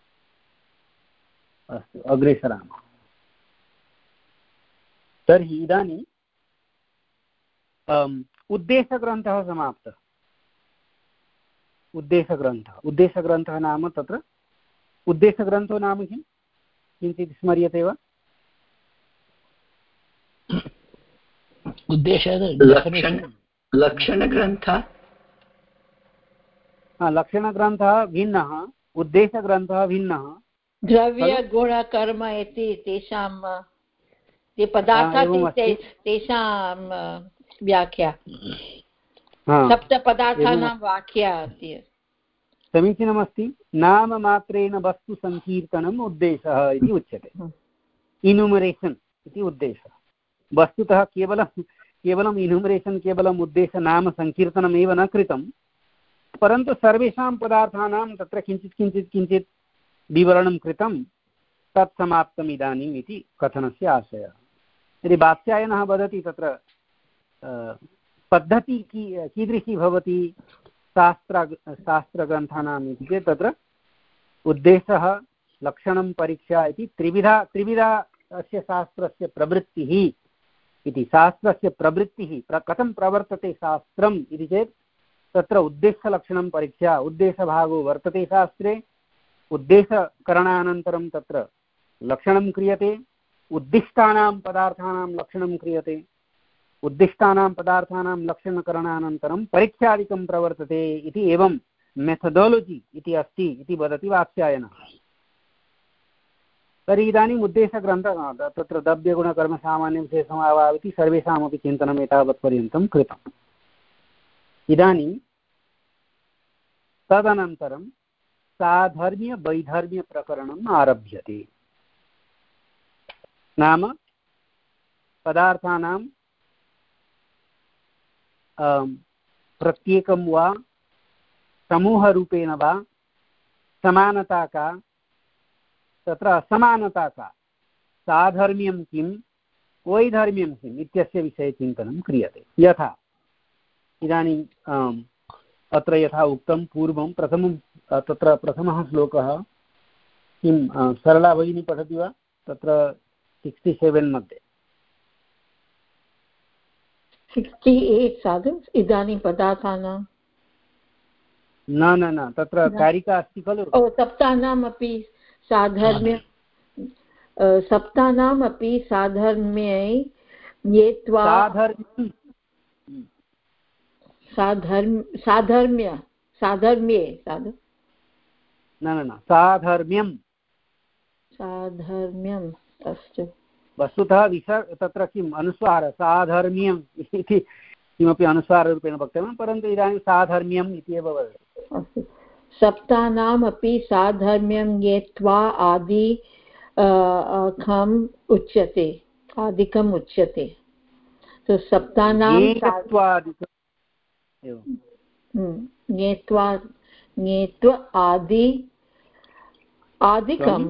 अस्तु अग्रे सरामः। तर्हि इदानीम् उद्देशग्रन्थः समाप्तः। उद्देशग्रन्थः उद्देशग्रन्थः नाम तत्र उद्देशग्रन्थो नाम किं किञ्चित् स्मर्यते वा? लक्षणग्रन्थः लक्षणग्रन्थः भिन्नः, उद्देशग्रन्थः भिन्नः। द्रव्यगुणकर्म इति तेषां ते पदार्थाः तेषां व्याख्या, सप्तपदार्थानां व्याख्या अस्ति। समीचीनमस्ति। नाममात्रेण वस्तुसङ्कीर्तनम् उद्देशः इति उच्यते। इनुमरेशन् इति उद्देशः। वस्तुतः केवलं केवलम् इनुमरेशन् केवलम् उद्देशनामसङ्कीर्तनमेव न कृतं, परन्तु सर्वेषां पदार्थानां तत्र किञ्चित् किञ्चित् किञ्चित् विवरणं कृतं, तत् समाप्तम् इदानीम् इति कथनस्य आशयः। यदि वात्स्यायनः वदति तत्र पद्धतिः की कीदृशी भवति शास्त्र शास्त्रग्रन्थानाम् इति चेत् तत्र उद्देशः, लक्षणं, परीक्षा इति त्रिविधा त्रिविधा अस्य शास्त्रस्य प्रवृत्तिः इति। शास्त्रस्य प्रवृत्तिः प्र कथं प्रवर्तते शास्त्रम् इति चेत् तत्र उद्देशलक्षणं परीक्षा, उद्देशभागो वर्तते शास्त्रे। उद्देशकरणानन्तरं तत्र लक्षणं क्रियते, उद्दिष्टानां पदार्थानां लक्षणं क्रियते, उद्दिष्टानां पदार्थानां लक्षणकरणानन्तरं परीक्षादिकं प्रवर्तते इति। एवं मेथडोलॉजी इति अस्ति इति वदति वात्स्यायनः। तर्हि इदानीम् उद्देशग्रन्थः तत्र द्रव्यगुणकर्मसामान्यविशेषम् इति सर्वेषामपि चिन्तनम् एतावत्पर्यन्तं कृतम्। इदानीं तदनन्तरं साधर्म्यवैधर्म्यप्रकरणम् आरभ्यते। नाम पदार्थानां प्रत्येकं वा समूहरूपेण वा समानता का, तत्र असमानता का, साधर्म्यं किं, वैधर्म्यं किम् इत्यस्य विषये चिन्तनं क्रियते। यथा इदानीं अत्र यथा उक्तं पूर्वं प्रथमं तत्र प्रथमः श्लोकः किं सरला भगिनी पठति वा? तत्र सिक्स्टि सेवेन् मध्ये सिक्स्टि एय्ट् साधु इदानीं पदार्थानां न न न तत्र कारिका अस्ति खलु ओ सप्तानामपि साधर्म्य सप्तानामपि साधर्म्ये ये त्वा साधर्म्यं साधर्म साधर्म्य साधर्म्ये साधु न न न साधर्म्यं साधर्म्यम् अस्तु वस्तुतः विसर् तत्र किम् अनुस्वारः साधर्म्यम् इति किमपि अनुस्वाररूपेण वक्तव्यं परन्तु इदानीं साधर्म्यम् इति एव वदति अस्तु सप्तानामपि साधर्म्यं ये त्वा आदि खम् उच्यते आदिकम् उच्यते तो सप्तानां ङेत्वा ङेत्व आदि आदिकं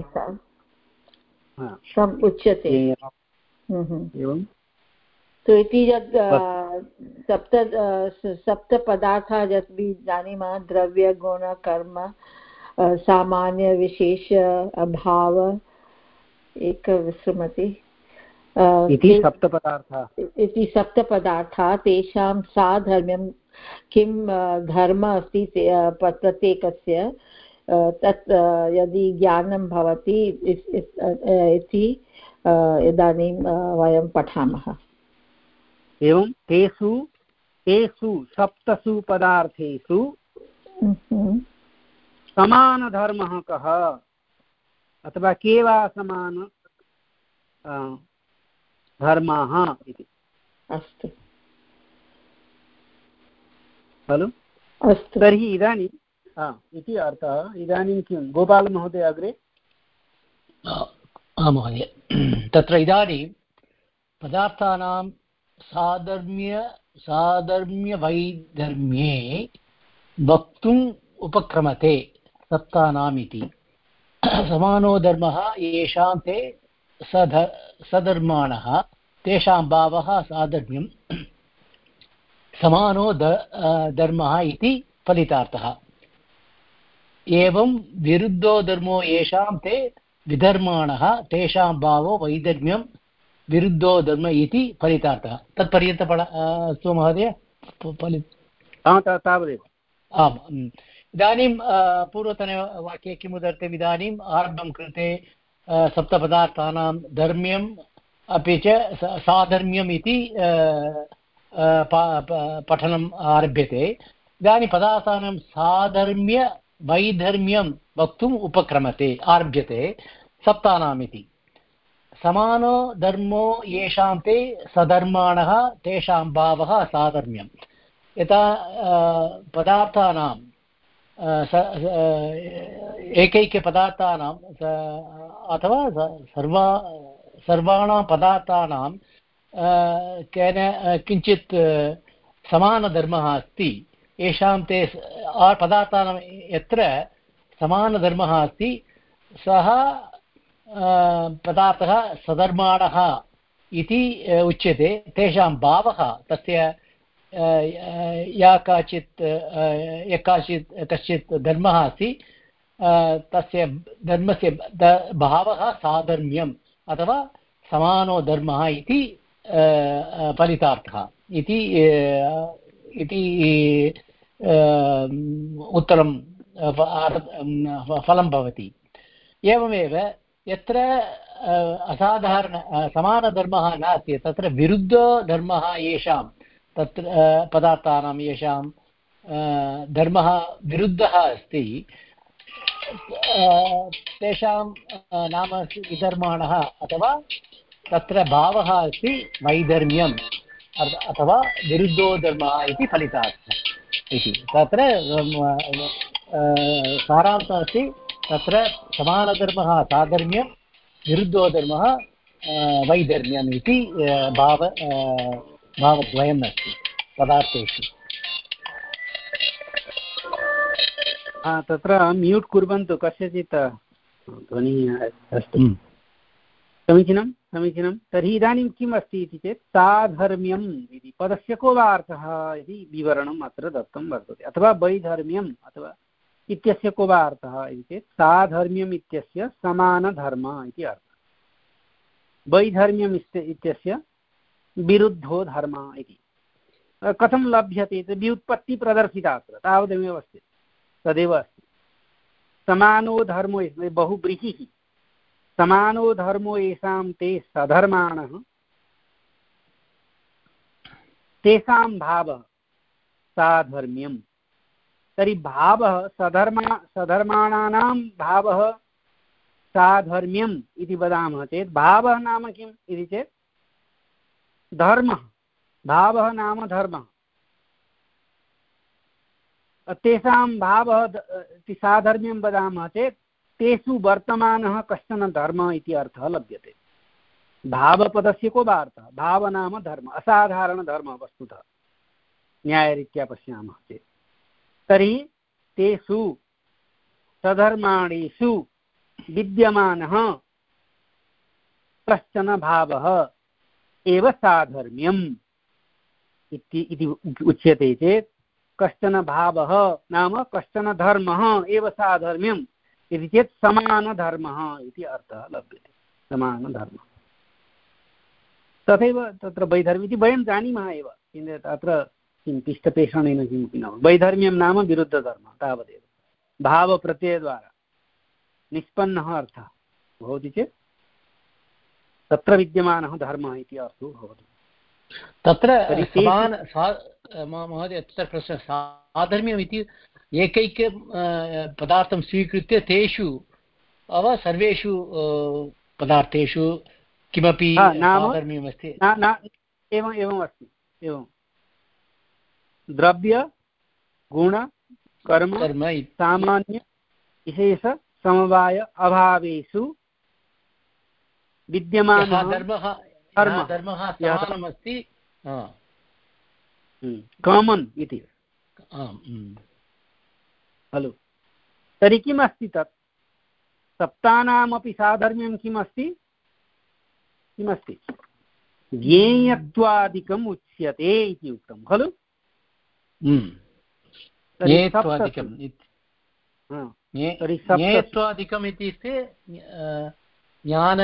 सम् उच्यते तो इति यद् सप्त सप्तपदार्थाः यत् जानीमः द्रव्य गुण कर्म सामान्य विशेष अभाव एक विस्मृति इति सप्तपदार्थाः इति सप्तपदार्थाः तेषां साधर्म्यं किं धर्म अस्ति प्रत्येकस्य तत् यदि ज्ञानं भवति इति इदानीं वयं पठामः एवं तेषु तेषु सप्तसु पदार्थेषु समानधर्मः कः अथवा के वा समान धर्माः इति अस्तु खलु अस्तु तर्हि इदानीं इति अर्थः इदानीं किं गोपालमहोदय अग्रे महोदय तत्र इदानीं पदार्थानां साधर्म्य साधर्म्यवैधर्म्ये वक्तुम् उपक्रमते सप्तानाम् इति समानो धर्मः येषां ते सध सधर्माणः तेषां भावः साधर्म्यं समानो धर्मः इति फलितार्थः एवं विरुद्धो धर्मो येषां ते विधर्माणः तेषां भावो वैधर्म्यं विरुद्धो धर्म इति फलितार्थः तत्पर्यन्तं पठ अस्तु महोदय तावदेव आम् इदानीं पूर्वतने वाक्ये किम् उदर्तम् इदानीम् आरम्भं कृते सप्तपदार्थानां धर्म्यम् अपि च साधर्म्यम् इति पठनम् आरभ्यते इदानीं पदार्थानां साधर्म्य वैधर्म्यं वक्तुम् उपक्रमते आरभ्यते सप्तानाम् इति समानो धर्मो येषां ते सधर्माणः तेषां भावः साधर्म्यं यथा पदार्थानां एकैकपदार्थानां अथवा सर्वा सर्वाणां पदार्थानां केन किञ्चित् समानधर्मः अस्ति येषां ते पदार्थानां यत्र समानधर्मः अस्ति सः पदार्थः सधर्माणः इति उच्यते तेषां भावः तस्य या काचित् यः काचित् कश्चित् धर्मः अस्ति तस्य धर्मस्य भावः साधर्म्यम् अथवा समानो धर्मः इति फलितार्थः इति इति उत्तरं फलं भवति एवमेव यत्र असाधारण समानधर्मः नास्ति तत्र विरुद्धधर्मः येषां तत्र पदार्थानां येषां धर्मः विरुद्धः अस्ति तेषां नाम विधर्माणः अथवा तत्र भावः अस्ति वैधर्म्यम् अथवा विरुद्धो धर्मः इति फलितार्थः इति तत्र सारांशः अस्ति तत्र समानधर्मः साधर्म्यं विरुद्धो धर्मः वैधर्म्यम् इति भाव भावद्वयम् अस्ति पदार्थेषु तत्र म्यूट् कुर्वन्तु कस्यचित् ध्वनिः अस्तु समीचीनं समीचीनं तर्हि इदानीं किम् अस्ति इति चेत् साधर्म्यम् इति पदस्य को वा अर्थः इति विवरणम् अत्र दत्तं वर्तते अथवा वैधर्म्यम् अथवा इत्यस्य को वा अर्थः इति चेत् साधर्म्यम् इत्यस्य समानधर्म इति अर्थः वैधर्म्यम् इत्यस्य विरुद्धो धर्मः इति कथं लभ्यते इति व्युत्पत्ति प्रदर्शिता अत्र तावदेव अस्ति तदेव अस्ति समानो धर्मो बहुव्रीहिः समानो धर्मो येषां ते सधर्माणः तेषां भावः साधर्म्यम् तर्हि भावः सधर्मा सधर्माणानां भावः साधर्म्यम् इति वदामः चेत् भावः नाम किम् इति चेत् धर्मः भावः नाम धर्मः तेषां भावः साधर्म्यं वदामः चेत् तेषु वर्तमानः कश्चन धर्मः इति अर्थः लभ्यते भावपदस्य को वा अर्थः भाव नाम धर्म असाधारणधर्मः वस्तुतः न्यायरीत्या पश्यामः चेत् तर्हि तेषु सधर्माणेषु विद्यमानः कश्चन भावः एव साधर्म्यम् इति उच्यते चेत् कश्चन भावः नाम कश्चन धर्मः एव साधर्म्यम् इति चेत् समानधर्मः इति अर्थः लभ्यते समानधर्मः तथैव तत्र वैधर्म्यम् इति वयं जानीमः एव किन्तु तत्र किं पिष्टपेषणेन किमपि न वैधर्म्यं नाम विरुद्धधर्मः तावदेव भावप्रत्ययद्वारा निष्पन्नः अर्थः भवति चेत् तत्र विद्यमानः धर्मः इति अर्थो भवति तत्र समान महोदय तत्र प्रश्नः साधर्म्यम् इति एकैक पदार्थं स्वीकृत्य तेषु अव सर्वेषु पदार्थेषु किमपि साधर्म्यम् अस्ति एवम् एवम् अस्ति एवं द्रव्य गुण कर्म सामान्य विशेष समवाय अभावेषु विद्यमानः धर्मः धर्मः समानमस्ति कामन् इति खलु तर्हि किम् अस्ति तत् सप्तानामपि साधर्म्यं किम् अस्ति किमस्ति ज्ञेयत्वादिकम् उच्यते इति उक्तं खलु ज्ञेयत्वादिकम् इत्युक्ते ज्ञान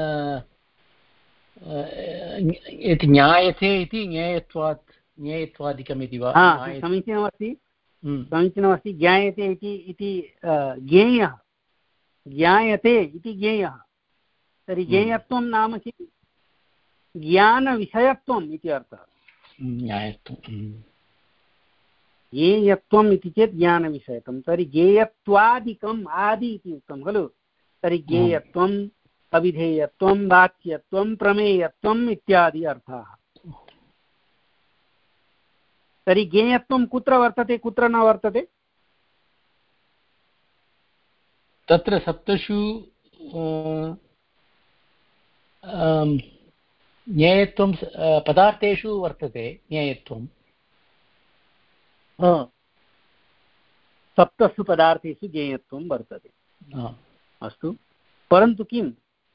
इति ज्ञायते इति ज्ञेयत्वात् ज्ञेयत्वादिकम् इति वा समीचीनमस्ति समीचीनमस्ति ज्ञायते इति इति ज्ञेयः ज्ञायते इति ज्ञेयः तर्हि ज्ञेयत्वं नाम किं ज्ञानविषयत्वम् इति अर्थः ज्ञेयत्वम् इति चेत् ज्ञानविषयकं तर्हि ज्ञेयत्वादिकम् आदि इति उक्तं खलु तर्हि ज्ञेयत्वम् अविधेयत्वं वाच्यत्वं प्रमेयत्वम् इत्यादि अर्थाः तर्हि ज्ञेयत्वं कुत्र वर्तते कुत्र न वर्तते तत्र सप्तषु ज्ञेयत्वं पदार्थेषु वर्तते ज्ञेयत्वं सप्तसु पदार्थेषु ज्ञेयत्वं वर्तते अस्तु परन्तु किं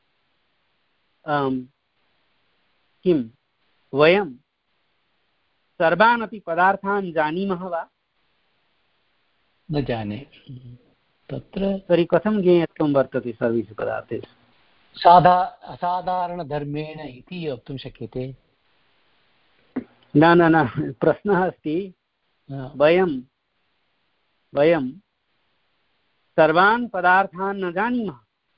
किं वयं सर्वान् अपि पदार्थान् जानीमः वा न जाने तत्र तर्हि कथं ज्ञेयत्वं वर्तते सर्वेषु पदार्थेषु साधा असाधारणधर्मेण इति वक्तुं शक्यते न न न प्रश्नः अस्ति वयं वयं सर्वान् पदार्थान् न जानीमः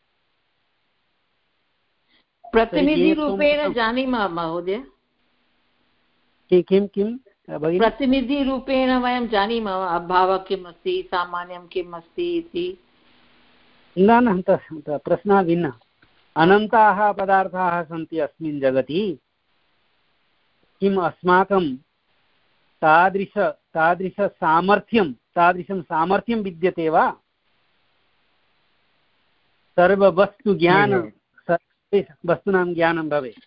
प्रतिनिधिरूपेण जानीमः महोदय किं किं प्रतिनिधिरूपेण वयं जानीमः अभावः किम् अस्ति सामान्यं किम् अस्ति इति न न प्रश्नः भिन्नः अनन्ताः पदार्थाः सन्ति अस्मिन् जगति किम् अस्माकं तादृश तादृशसामर्थ्यं तादृशं सामर्थ्यं विद्यते वा सर्ववस्तुज्ञानं वस्तूनां ज्ञानं भवेत्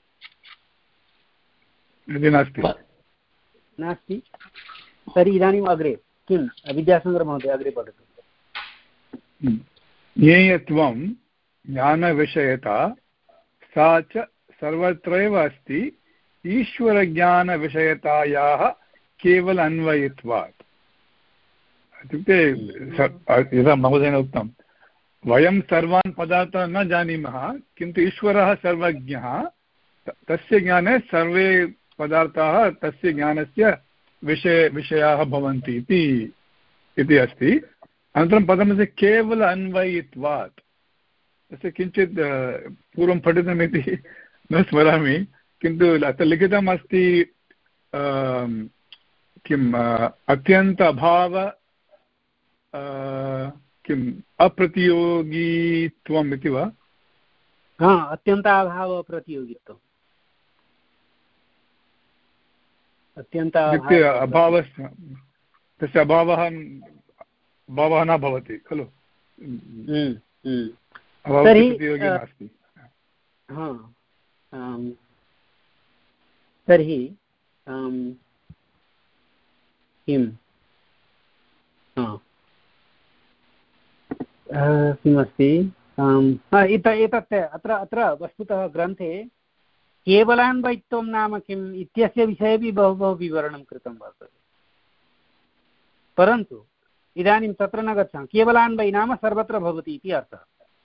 नास्ति नास्ति तर्हि इदानीम् अग्रे किं विद्यासागरमहोदय अग्रे पठतु ज्ञेयत्वं ज्ञानविषयता सा च सर्वत्रैव अस्ति ईश्वरज्ञानविषयतायाः केवल अन्वयित्वात् इत्युक्ते यदा महोदयेन उक्तं वयं सर्वान् पदार्थान् न जानीमः, किन्तु ईश्वरः सर्वज्ञः, तस्य ज्ञाने सर्वे पदार्थाः तस्य ज्ञानस्य विषय विषयाः भवन्ति इति इति अस्ति। अनन्तरं पदमस्ति केवल अन्वयित्वात्, तस्य किञ्चित् पूर्वं पठितमिति न स्मरामि, किन्तु अत्र लिखितम् अस्ति किम् अत्यन्त अभाव किम् अप्रतियोगित्वम् इति वा? हा, अत्यन्ताभाव अप्रतियोगित्वम्, अत्यन्त अभावस्य तस्य अभावः अभावः न भवति खलु, तर्हि हा तर्हि किं किमस्ति एतत् अत्र अत्र वस्तुतः ग्रन्थे केवलान्वयित्वं नाम किम् इत्यस्य विषये बहु बहु विवरणं कृतं वर्तते, परन्तु इदानीं तत्र न गच्छामः। केवलान्वयि नाम सर्वत्र भवति इति अर्थः।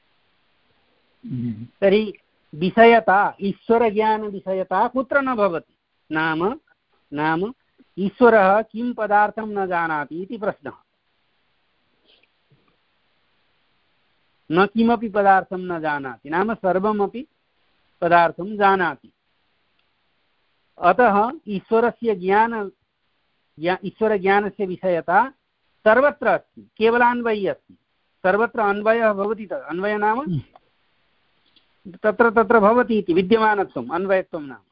तर्हि विषयता, ईश्वरज्ञानविषयता कुत्र न भवति? नाम नाम ईश्वरः किं पदार्थं न जानाति इति प्रश्नः। न किमपि पदार्थं न जानाति नाम सर्वमपि पदार्थं जानाति। अतः ईश्वरस्य ज्ञान ईश्वरज्ञानस्य विषयता सर्वत्र अस्ति, केवलान्वयी अस्ति। सर्वत्र अन्वयः भवति, तद् अन्वयः नाम तत्र तत्र भवति इति विद्यमानत्वम्, अन्वयत्वं नाम।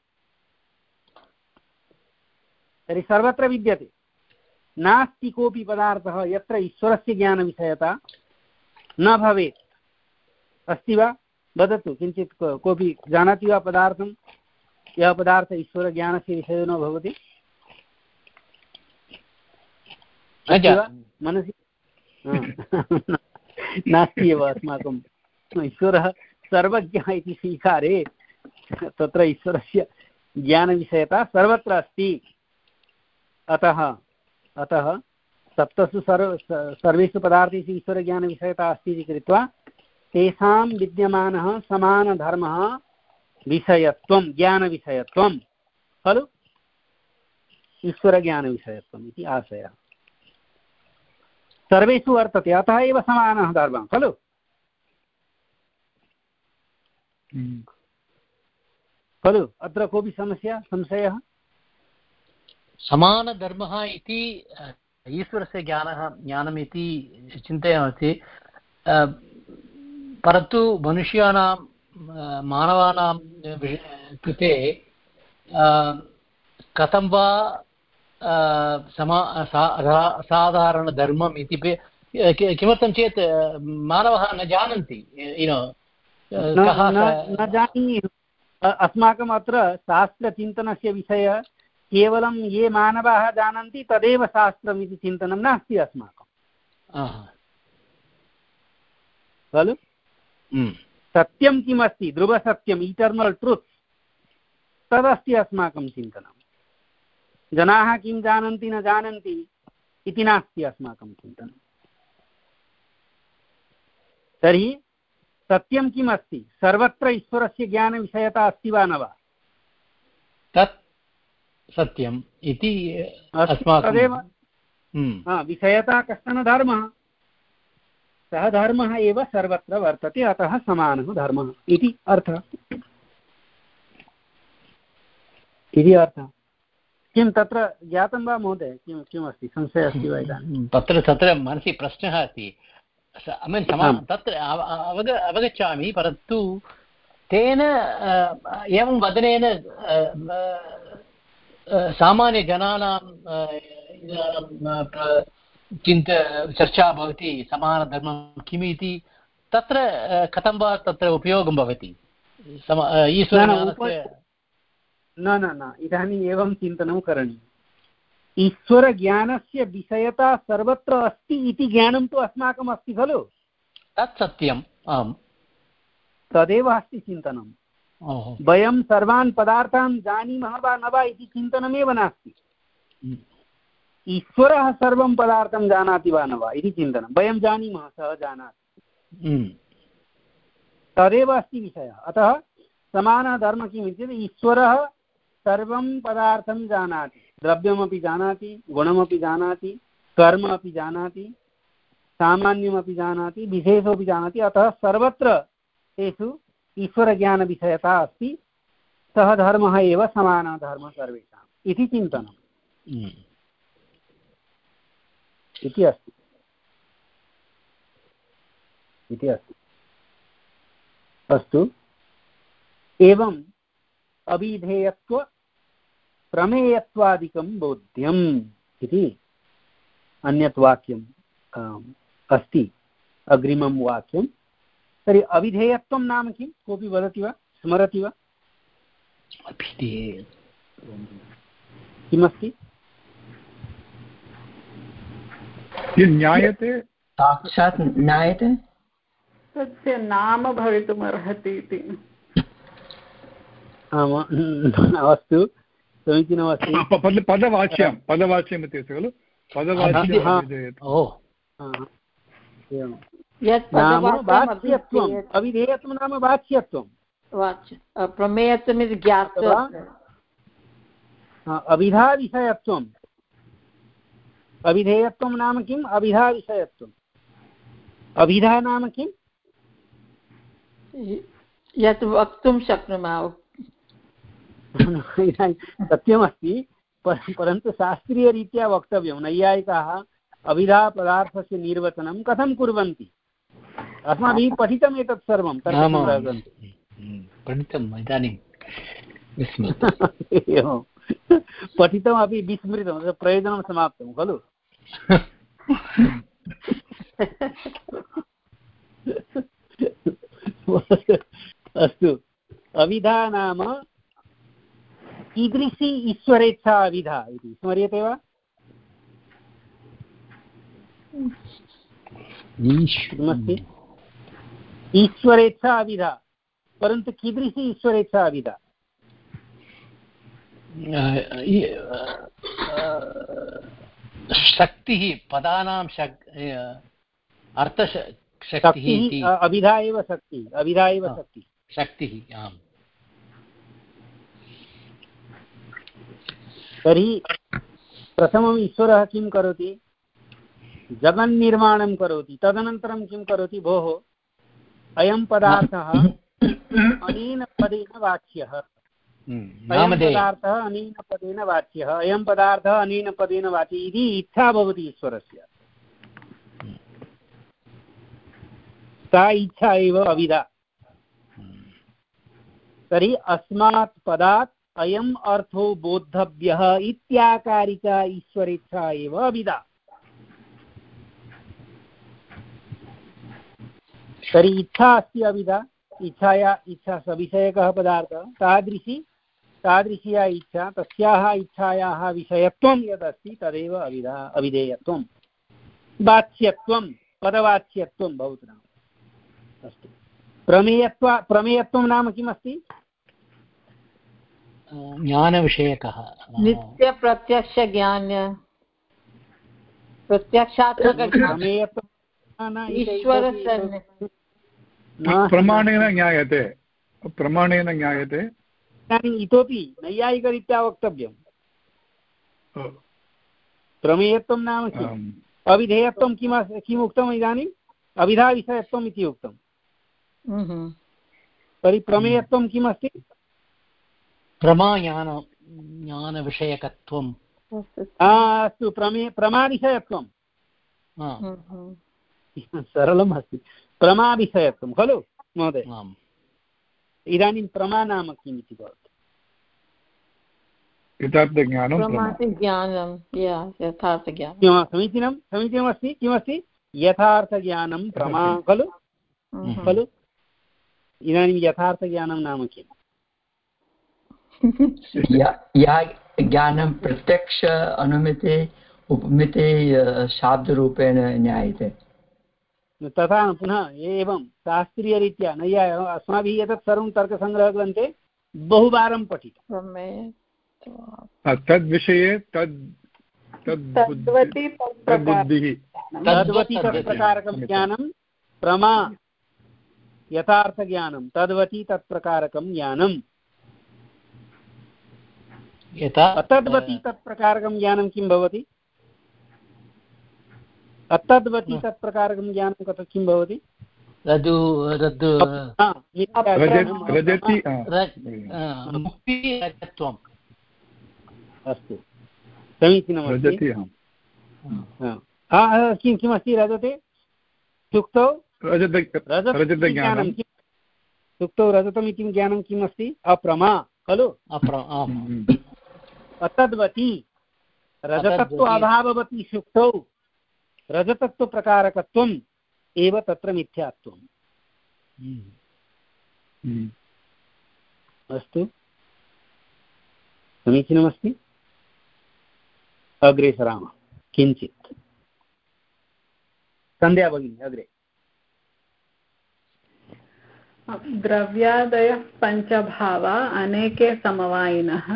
तर्हि सर्वत्र विद्यते। नास्ति कोऽपि पदार्थः यत्र ईश्वरस्य ज्ञानविषयता न भवेत्। अस्ति वा? वदतु, किञ्चित् कोऽपि जानाति वा पदार्थं, यः पदार्थः ईश्वरज्ञानस्य विषयो न भवति? मनसि नास्ति एव अस्माकं। ईश्वरः सर्वज्ञः इति स्वीकारे तत्र ईश्वरस्य ज्ञानविषयता सर्वत्र अस्ति। अतः अतः सप्तसु सर्व सर्वेषु पदार्थेषु ईश्वरज्ञानविषयता अस्ति इति कृत्वा तेषां विद्यमानः समानधर्मः विषयत्वं, ज्ञानविषयत्वं खलु, ईश्वरज्ञानविषयत्वम् इति आशयः सर्वेषु वर्तते। अतः एव समानः धर्मः खलु। खलु अत्र कोऽपि समस्या, संशयः? समानधर्मः इति ईश्वरस्य ज्ञानः ज्ञानम् इति चिन्तयामि, परन्तु मनुष्याणां मानवानां कृते कथं वा समा साधारणधर्मम् इति किमर्थं चेत् मानवः न जानन्ति, न जानीहि। अस्माकम् अत्र शास्त्रचिन्तनस्य विषयः केवलं ये मानवाः जानन्ति तदेव शास्त्रम् इति चिन्तनं नास्ति अस्माकं खलु। सत्यं किमस्ति, ध्रुवसत्यम्, इटर्नल् ट्रुत्, तदस्ति अस्माकं चिन्तनं। जनाः किं जानन्ति न जानन्ति इति नास्ति अस्माकं चिन्तनं। तर्हि सत्यं किम् अस्ति? सर्वत्र ईश्वरस्य ज्ञानविषयता अस्ति वा न वा? तत् सत्यम् इति तदेव विषयता कश्चन धर्मः, सः धर्मः एव सर्वत्र वर्तते, अतः समानः धर्मः इति अर्थः इति अर्थः। किं तत्र ज्ञातं वा महोदय? किं किमस्ति, संशयः अस्ति वा इदानीं? तत्र तत्र मनसि प्रश्नः अस्ति। ऐ मीन् तत्र अवग अवगच्छामि, परन्तु तेन एवं वदनेन सामान्यजनानां चिन्त चर्चा भवति, समानधर्मं किम् इति। तत्र कथं वा तत्र उपयोगं भवति ईश्वरज्ञानस्य? न न न इदानीम् एवं चिन्तनं करणीयम्। ईश्वरज्ञानस्य विषयता सर्वत्र अस्ति इति ज्ञानं तु अस्माकम् अस्ति खलु। तत् सत्यम्, आम्, तदेव अस्ति चिन्तनं। वयं सर्वान् पदार्थान् जानीमः वा न वा इति चिन्तनमेव नास्ति। ईश्वरः सर्वं पदार्थं जानाति वा न वा इति चिन्तनं। वयं जानीमः, सः जानाति, तदेव अस्ति विषयः। अतः समानः धर्मः किम् इत्युक्ते ईश्वरः सर्वं पदार्थं जानाति, द्रव्यमपि जानाति, गुणमपि जानाति, कर्म अपि जानाति, सामान्यमपि जानाति, विशेषोऽपि जानाति। अतः सर्वत्र तेषु ईश्वरज्ञानविषयता अस्ति। सः धर्मः एव समानः धर्मः सर्वेषाम् इति चिन्तनम् इति अस्ति इति अस्ति अस्तु। एवम् अविधेयत्व प्रमेयत्वादिकं बोध्यम् इति अन्यत् वाक्यम् अस्ति, अग्रिमं वाक्यं। तर्हि अविधेयत्वं नाम किं? कोऽपि वदति वा, स्मरति वा? किमस्ति? ज्ञायते, साक्षात् ज्ञायते, तस्य नाम भवितुमर्हति इति। अस्तु, समीचीनमस्ति। पदवाच्यं पदवाच्यम् इति अस्ति खलु, पदवाच्यम्। अविधेयत्वं नाम वाच्यत्वं, प्रमेयत्वम् इति ज्ञात्वा, अविधाविषयत्वम्। अविधेयत्वं नाम किम्? अविधाविषयत्वम्। अविधा नाम किम्? यत् वक्तुं शक्नुमः। सत्यमस्ति, परन्तु शास्त्रीयरीत्या वक्तव्यं। नैयायिकाः अविधा पदार्थस्य निर्वचनं कथं कुर्वन्ति? अस्माभिः पठितम् एतत् सर्वं, पठितम् इदानीं एवं पठितमपि विस्मृतं, प्रयोजनं समाप्तं खलु। अस्तु, अविधा नाम कीदृशी ईश्वरेच्छा अविधा इति स्मर्यते वा? किमस्ति? ईश्वरेच्छा अविधा, परन्तु कीदृशी ईश्वरेच्छा अविधा? शक्तिः, पदानां अर्थशक्तिः। अविधा एव शक्तिः, अविधा एव शक्तिः शक्तिः आम्। तर्हि प्रथमम् ईश्वरः किं करोति? जगन्निर्माणं करोति। तदनन्तरं किं करोति? भोः, अयं पदार्थः अनेन पदेन वाच्यः, अयं पदार्थः अनेन पदेन वाच्यः, अयं पदार्थः अनेन पदेन वाच्यः इति इच्छा भवति ईश्वरस्य। सा इच्छा एव अविधा। तर्हि अस्मात् पदात् अयम् अर्थो बोद्धव्यः इत्याकारिका ईश्वरेच्छा एव अविधा। तर्हि इच्छा अस्ति अविधा। इच्छाया इच्छा सविषयकः पदार्थः, तादृशी तादृश्या इच्छा, तस्याः इच्छायाः विषयत्वं यदस्ति तदेव अविधा, अविधेयत्वं। वाच्यत्वं, पदवाच्यत्वं भवतु नाम। अस्तु, प्रमेयत्व प्रमेयत्वं नाम किमस्ति? ज्ञानविषयकः, नित्यप्रत्यक्षज्ञान, प्रत्यक्षात्मक ईश्वरस्य प्रमाणेन ज्ञायते, प्रमाणेन ज्ञायते। इदानीम् इतोपि नैयायिकरीत्या वक्तव्यं। प्रमेयत्वं नाम किम्? अविधेयत्वं किम् किम् उक्तम् इदानीम्? अविधाविषयत्वम् इति उक्तम्। तर्हि प्रमेयत्वं किम् अस्ति? प्रमाज्ञान ज्ञानविषयकत्वम्। अस्तु, प्रमे प्रमाविषयत्वं सरलम् अस्ति। प्रमाविषयत्वं खलु महोदय? इदानीं प्रमा नाम किम् इति भवति? यथार्थज्ञानं, समीचीनं समीचीनमस्ति। किमस्ति? यथार्थज्ञानं प्रमा खलु खलु इदानीं यथार्थज्ञानं नाम किम्? या ज्ञानं प्रत्यक्ष अनुमिते उपमिते शाब्दरूपेण ज्ञायते। तथा पुनः एवं शास्त्रीयरीत्या नैयाय अस्माभिः एतत् सर्वं तर्कसङ्ग्रहग्रन्थे बहुवारं पठितं। तद्विषये तद् तद्बुद्धिः तद्वति तत्प्रकारकं ज्ञानं प्रमा यथार्थज्ञानं तद्वती तत्प्रकारकं ज्ञानम् अतद्वती तत्प्रकारकं ज्ञानं किं भवति अतद्वती तत्प्रकारकं ज्ञानं कथं किं भवति रज्जु रज्जु रजति मुक्तिरजत्वम् अस्तु समीचीनमस्ति किं किमस्ति रजते इत्युक्तौ रजतज्ञानं इत्युक्तौ रजतम् इति ज्ञानं किम् अस्ति अप्रमा खलु अतद्वती रजतत्व अभाववती शुक्तौ रजतत्वप्रकारकत्वम् एव तत्र मिथ्यात्वम् अस्तु समीचीनमस्ति अग्रे सरामः किञ्चित् सन्ध्या भगिनी अग्रे द्रव्यादयः पञ्चभावा अनेके समवायिनः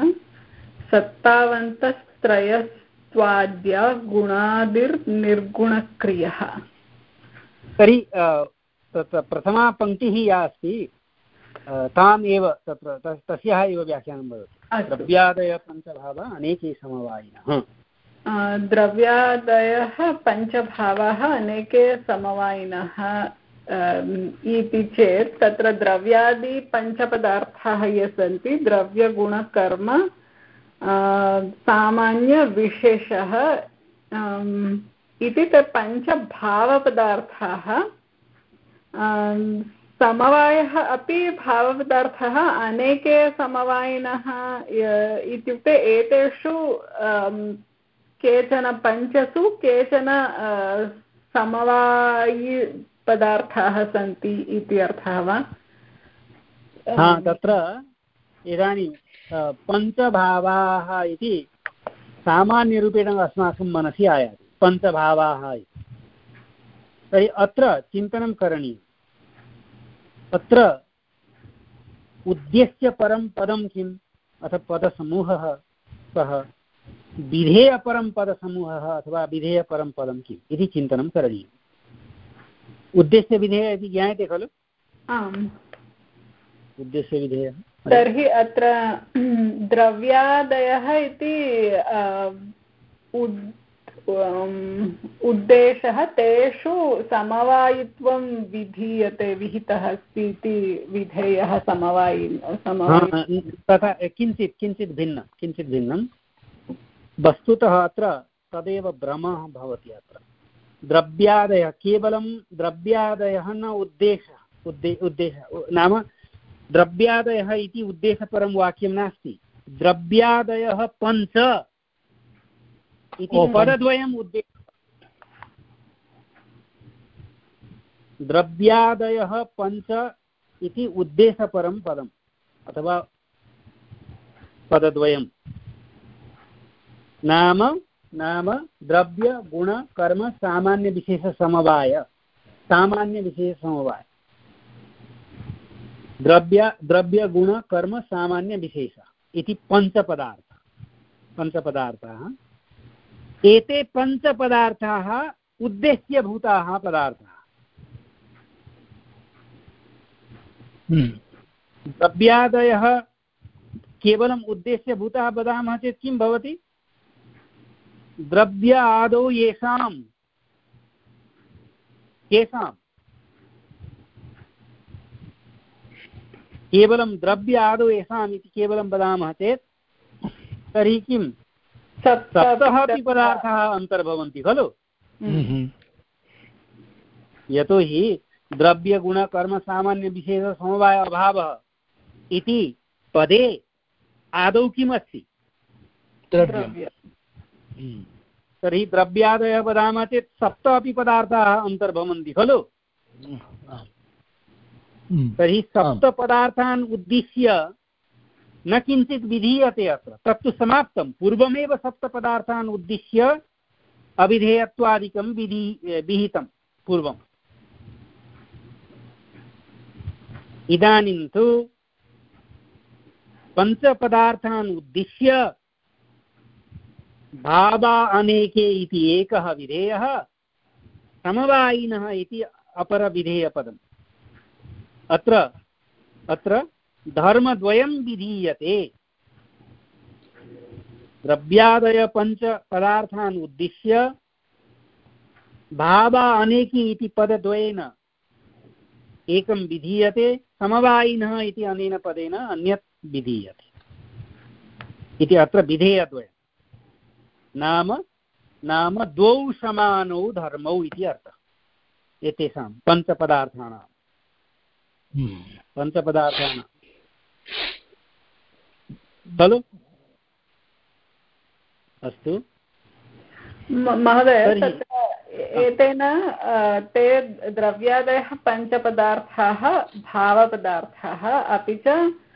सत्तावन्तस्त्रयस्त्वाद्या गुणादिर्निर्गुणक्रियः। तर्हि तत्र प्रथमा पङ्क्तिः या अस्ति ताम् एव तत्र तस्याः एव व्याख्यानं भवति द्रव्यादयः पञ्चभावा अनेके समवायिनः द्रव्यादयः पञ्चभावाः अनेके समवायिनः इति चेत् तत्र द्रव्यादि पञ्चपदार्थाः ये सन्ति द्रव्यगुणकर्म सामान्यविशेषः इति तत् पञ्चभावपदार्थाः समवायः अपि भावपदार्थः अनेके समवायिनः इत्युक्ते एतेषु केचन पञ्चसु केचन समवायिपदार्थाः सन्ति इति अर्थः वा? हा तत्र इदानीं पञ्चभावाः इति सामान्यरूपेण अस्माकं मनसि आयाति पञ्चभावाः इति तर्हि अत्र चिन्तनं करणीयम् अत्र उद्देश्य परं पदं किम् अथ पदसमूहः कः विधेयपरं पदसमूहः अथवा विधेयपरं पदं किम् इति चिन्तनं करणीयम् उद्देश्यविधेयः इति ज्ञायते खलु आम् उद्देश्यविधेयः तर्हि अत्र द्रव्यादयः इति उद्देशः तेषु समवायित्वं विधीयते विहितः अस्ति इति विधेयः समवायि समवायि तथा किञ्चित् किञ्चित् भिन्नं किञ्चित् भिन्नं वस्तुतः अत्र तदेव भ्रमः भवति अत्र द्रव्यादयः केवलं द्रव्यादयः न उद्देशः उद्दे उद्देशः नाम द्रव्यादयः इति उद्देशपरं वाक्यं नास्ति द्रव्यादयः पञ्च इति पदद्वयम् उद्देशः द्रव्यादयः पञ्च इति उद्देशपरं पदम् अथवा पदद्वयं नाम नाम द्रव्य गुण कर्म सामान्य विशेष समवाय सामान्य विशेष समवाय द्रव्य द्रव्य गुण कर्म सामान्य विशेष इति पञ्चपदार्थ पञ्चपदार्थाः एते पञ्चपदार्थाः उद्देश्यभूताः पदार्थाः द्रव्यादयः केवलम् उद्देश्यभूताः वदामः चेत् किं भवति द्रव्य आदौ येषां केषां केवलं द्रव्य आदौ येषाम् इति केवलं वदामः चेत् तर्हि किं सप्तः अपि पदार्थाः अन्तर्भवन्ति खलु यतोहि द्रव्यगुणकर्मसामान्यविशेषसमवाय अभावः इति पदे आदौ किम् अस्ति तर्हि द्रव्यादयः वदामः चेत् सप्त अपि पदार्थाः अन्तर्भवन्ति खलु तर्हि सप्तपदार्थान् उद्दिश्य न किञ्चित् विधीयते अत्र तत्तु समाप्तं पूर्वमेव सप्तपदार्थान् उद्दिश्य अविधेयत्वादिकं विधि विहितं पूर्वम् इदानीं तु पञ्चपदार्थान् उद्दिश्य भावा अनेके इति एकः विधेयः समवायिनः इति अपरविधेयपदम् अत्र अत्र धर्मद्वयं विधीयते द्रव्यादयपञ्चपदार्थान् उद्दिश्य भावा अनेकी इति पदद्वयेन एकं विधीयते समवायिनः इति अनेन पदेन अन्यत् विधीयते इति अत्र विधेयद्वयं नाम नाम द्वौ समानौ धर्मौ इति अर्थः एतेषां पञ्चपदार्थानां पञ्चपदार्थानां खलु अस्तु महोदय तत्र एतेन ते द्रव्यादयः पञ्चपदार्थाः भावपदार्थाः अपि च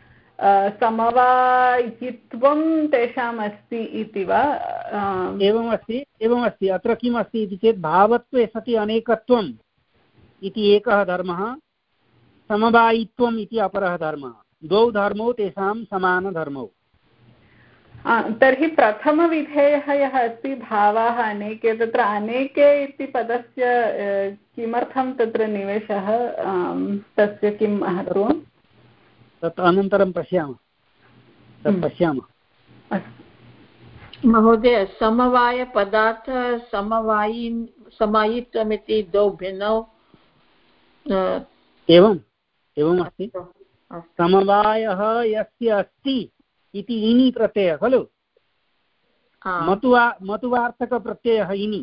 समवायित्वं तेषाम् अस्ति इति वा एवमस्ति एवमस्ति अत्र किम् अस्ति इति चेत् भावत्वे सति अनेकत्वम् इति एकः धर्मः समवायित्वम् इति अपरः धर्मः द्वौ धर्मौ तेषां समानधर्मौ तर्हि प्रथमविधेयः यः अस्ति भावाः अनेके तत्र अनेके इति पदस्य किमर्थं तत्र निवेशः तस्य किं महत्त्वं तत् अनन्तरं पश्यामः तत् पश्यामः महोदय समवायपदार्थ समवायि समायित्वमिति द्वौ भिन्नौ एवम् एवमस्ति समवायः यस्य अस्ति इति इनि प्रत्ययः खलु मतुवा मतुवार्थकप्रत्ययः इनि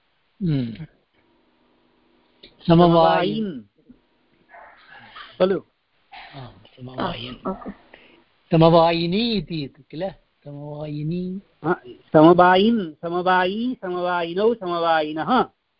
समवायिन् खलु समवायिनी इति किल समवायिनी समवायिन् समवायी समवायिनौ समवायिनः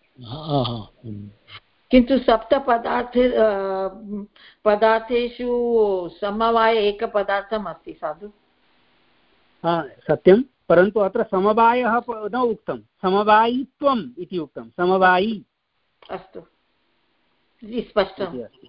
किन्तु सप्तपदार्थे पदार्थेषु समवाय एकपदार्थम् अस्ति साधु सत्यं परन्तु अत्र समवायः न उक्तं समवायित्वम् इति उक्तं समवायी अस्तु स्पष्टं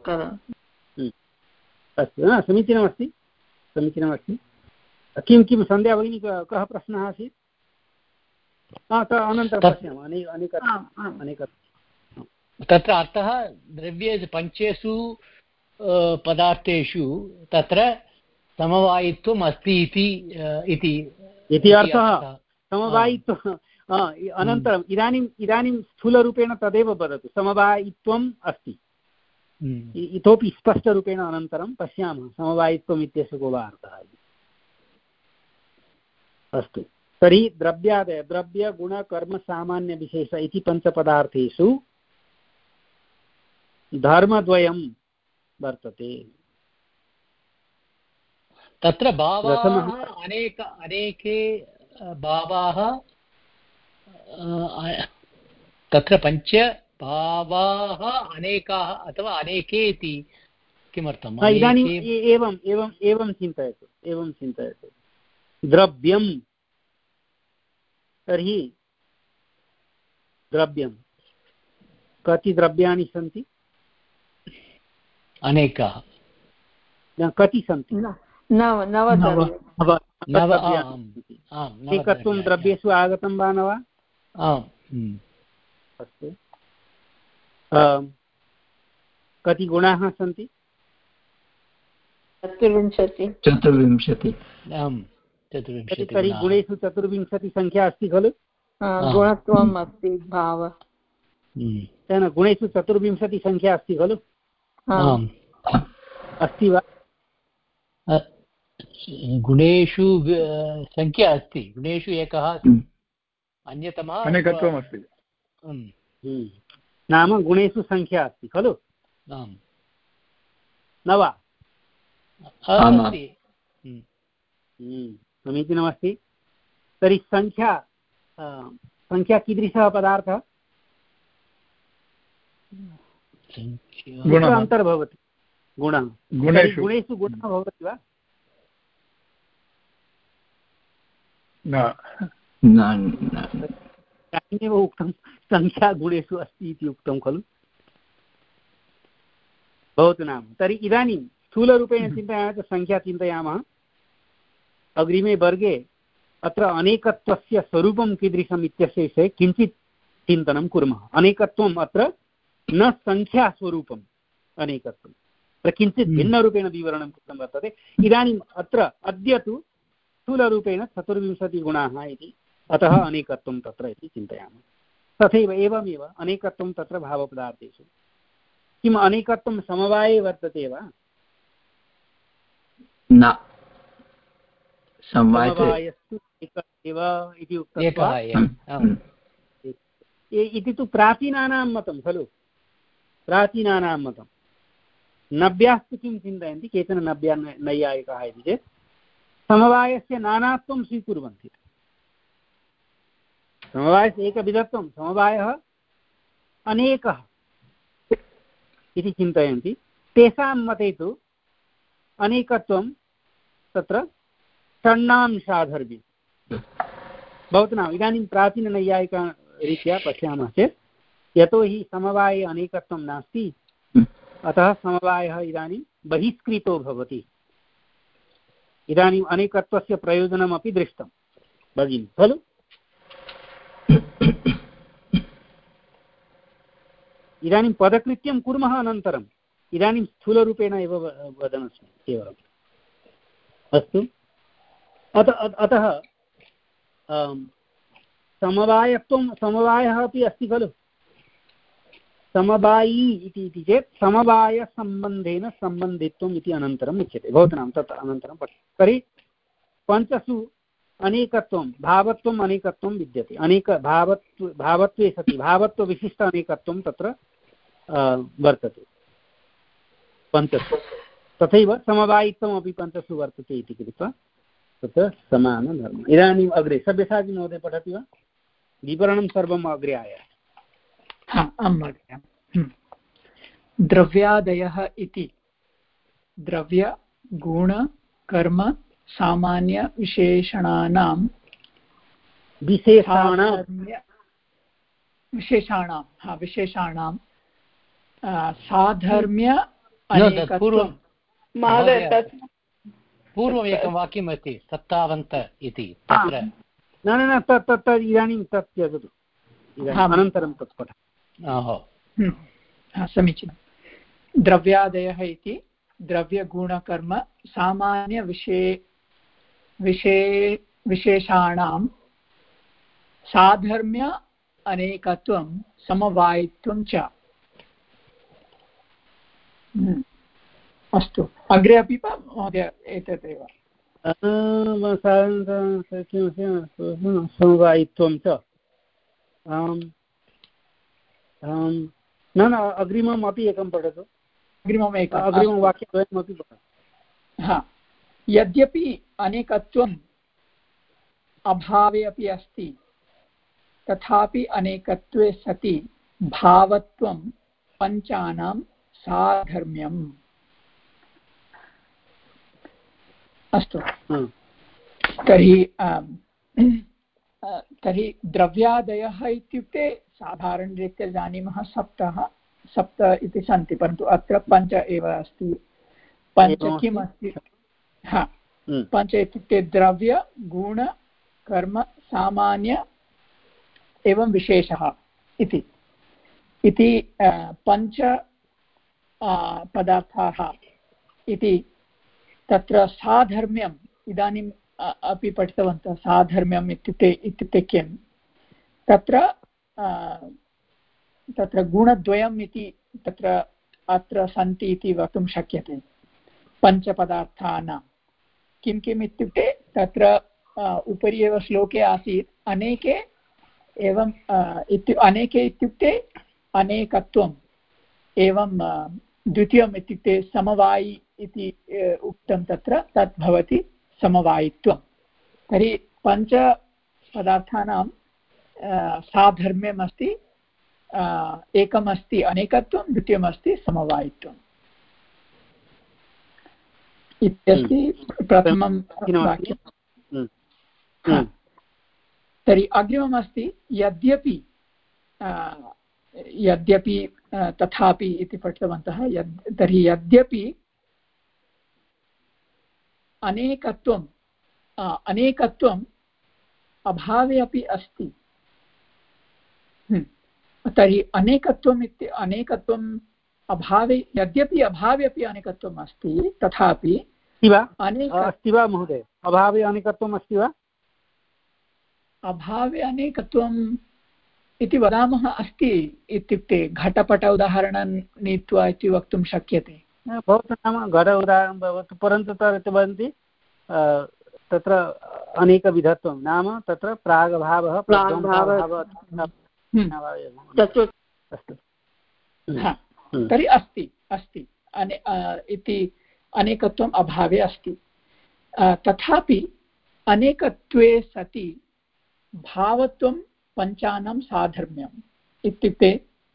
अस्तु समीचीनमस्ति समीचीनमस्ति किं किं सन्ध्या भगिनी कः प्रश्नः आसीत् अनन्तरं पश्यामः अनेक अनेक तत्र अर्थः द्रव्ये पञ्चेषु पदार्थेषु तत्र समवायित्वम् अस्ति इति इति अर्थः समवायित्वम् अनन्तरम् इदानीम् इदानीं स्थूलरूपेण तदेव वदतु समवायित्वम् अस्ति इतोपि स्पष्टरूपेण अनन्तरं पश्यामः समवायित्वम् इत्यस्य को वा अर्थः अस्तु तर्हि द्रव्यादय द्रव्यगुणकर्मसामान्यविशेष इति पञ्चपदार्थेषु धर्मद्वयं वर्तते तत्र भावाः अनेक अनेके भावाः तत्र पञ्च भावाः अनेकाः अथवा अनेके इति किमर्थम् इदानीम् एवम् एवम् एवं चिन्तयतु एवं चिन्तयतु द्रव्यं तर्हि द्रव्यं कति द्रव्याणि सन्ति अनेकाः कति सन्ति एकत्वं द्रव्येषु आगतं वा न वा अस्तु कति गुणाः सन्ति चतुर्विंशति चतुर्विंशति तर्हि गुणेषु चतुर्विंशतिसङ्ख्या अस्ति खलु गुणत्वम् अस्ति भाव तेन गुणेषु चतुर्विंशतिसङ्ख्या अस्ति खलु अस्ति वा गुणेषु संख्या अस्ति गुणेषु एकः अन्यतमः अनेकत्वम् अस्ति नाम गुणेषु संख्या अस्ति खलु न वा समीचीनमस्ति तर्हि संख्या संख्या कीदृशः पदार्थः अन्तर्भवति गुणः गुणेषु गुणः भवति वा इदानीमेव उक्तं संख्या गुणेषु अस्ति इति उक्तं खलु भवतु नाम तर्हि इदानीं स्थूलरूपेण चिन्तयामः चेत् संख्या चिन्तयामः अग्रिमे वर्गे अत्र अनेकत्वस्य स्वरूपं कीदृशम् इत्यस्य विषये किञ्चित् चिन्तनं कुर्मः अनेकत्वम् अत्र न संख्यास्वरूपम् अनेकत्वं, तत्र किञ्चित् भिन्नरूपेण विवरणं कृतं वर्तते। इदानीम् अत्र अद्य तु स्थूलरूपेण चतुर्विंशतिगुणाः इति, अतः अनेकत्वं तत्र इति चिन्तयामः। तथैव एवमेव अनेकत्वं तत्र भावपदार्थेषु। किम् अनेकत्वं समवाये वर्तते वा? न, समवायस्तु एक एव इति उक्त्वा इति तु प्राचीनानां मतं खलु, प्राचीनानां मतं। नव्यास्तु किं चिन्तयन्ति केचन नव्या नैयायिकाः इति चेत् समवायस्य नानात्वं स्वीकुर्वन्ति। समवायस्य एकविधत्वं, समवायः अनेकः इति चिन्तयन्ति। तेषां मते तु अनेकत्वं तत्र षण्णां साधर्म्यं भवतु नाम। इदानीं प्राचीननैयायिका रीत्या पश्यामः चेत् यतोहि समवाये अनेकत्वं नास्ति, अतः समवायः इदानीं बहिष्कृतो भवति। इदानीम् अनेकत्वस्य प्रयोजनमपि दृष्टं भगिनि खलु। इदानीं पदकृत्यं कुर्मः अनन्तरम्, इदानीं स्थूलरूपेण एव वदन्नस्मि केवलम्। अस्तु, अत अतः समवायत्वं समवायः अपि अस्ति खलु। समवायी इति चेत् समवायसम्बन्धेन सम्बन्धित्वम् इति अनन्तरम् उच्यते। भवतु नाम तत् अनन्तरं पठ। तर्हि पञ्चसु अनेकत्वं भावत्वम् अनेकत्वं विद्यते। अनेक भावत्व भावत्वे सति भावत्वविशिष्ट अनेकत्वं तत्र वर्तते पञ्चसु। तथैव समवायित्वमपि पञ्चसु वर्तते इति कृत्वा तत्र समानधर्मः। इदानीम् अग्रे सब्यसाची महोदय पठति वा? विवरणं सर्वम् अग्रे आयाति। द्रव्यादयः इति द्रव्य गुण कर्म सामान्य विशेषणानां विशेषाणां विशेषाणां हा विशेषाणां साधर्म्य अनेकत्वं। पूर्वम् एकं वाक्यम् अस्ति सत्तावन्त इति, तत्र न न तत् तत् इदानीं तत् त्यजतु, अनन्तरं तत् पठ। समीचीनं। द्रव्यादयः इति द्रव्यगुणकर्म सामान्यविशे विशे विशेषाणां साधर्म्य अनेकत्वं समवायित्वं च। अस्तु, अग्रे अपि महोदय एतदेव समवायित्वं च। न न अग्रिमम् अपि एकं पठतु। अग्रिमम् एकम् अग्रिमं वाक्यद्वयमपि पठतु। हा, यद्यपि अनेकत्वम् अभावे अपि अस्ति, तथापि अनेकत्वे सति भावत्वं पञ्चानां साधर्म्यम्। अस्तु, तर्हि तर्हि द्रव्यादयः इत्युक्ते साधारणरीत्या जानीमः सप्तः सप्त इति सन्ति, परन्तु अत्र पञ्च एव अस्ति। पञ्च किम् अस्ति? हा, पञ्च इत्युक्ते द्रव्य गुण कर्म सामान्य एवं विशेषः इति इति पञ्च पदार्थाः इति। तत्र साधर्म्यम् इदानीम् अपि पठितवन्तः। साधर्म्यम् इत्युक्ते इत्युक्ते किं? तत्र तत्र गुणद्वयम् इति तत्र अत्र सन्ति इति वक्तुं शक्यते पञ्चपदार्थानां। किं किम् इत्युक्ते तत्र उपरि एव श्लोके आसीत् अनेके एवं इत्यु अनेके इत्युक्ते अनेकत्वम्, एवं द्वितीयम् इत्युक्ते समवायि इति उक्तं, तत्र तत् भवति समवायित्वं। तर्हि पञ्चपदार्थानां साधर्म्यम् अस्ति, एकमस्ति अनेकत्वं, द्वितीयमस्ति समवायित्वम् इत्यस्ति प्रथमं वाक्यं। तर्हि अग्रिममस्ति यद्यपि यद्यपि तथापि इति पठितवन्तः। यद् तर्हि यद्यपि अनेकत्वम् अनेकत्वम् अभावे अपि अस्ति, तर्हि अनेकत्वम् इति अनेकत्वम् अभावे यद्यपि अभावे अपि अनेकत्वम् अस्ति तथापि अस्ति वा महोदय अभावे अनेकत्वम् अस्ति वा अभावे अनेकत्वम् इति वदामः अस्ति इत्युक्ते घटपट उदाहरणं नीत्वा इति वक्तुं शक्यते भवतु नाम घट उदाहरणं भवतु परन्तु तत्र वदन्ति तत्र अनेकविधत्वं नाम तत्र प्रागभावः अस्तु तर्हि अस्ति अस्ति अने इति अनेकत्वम् अभावे अस्ति तथापि अनेकत्वे सति भावत्वं पञ्चानां साधर्म्यम् इत्युक्ते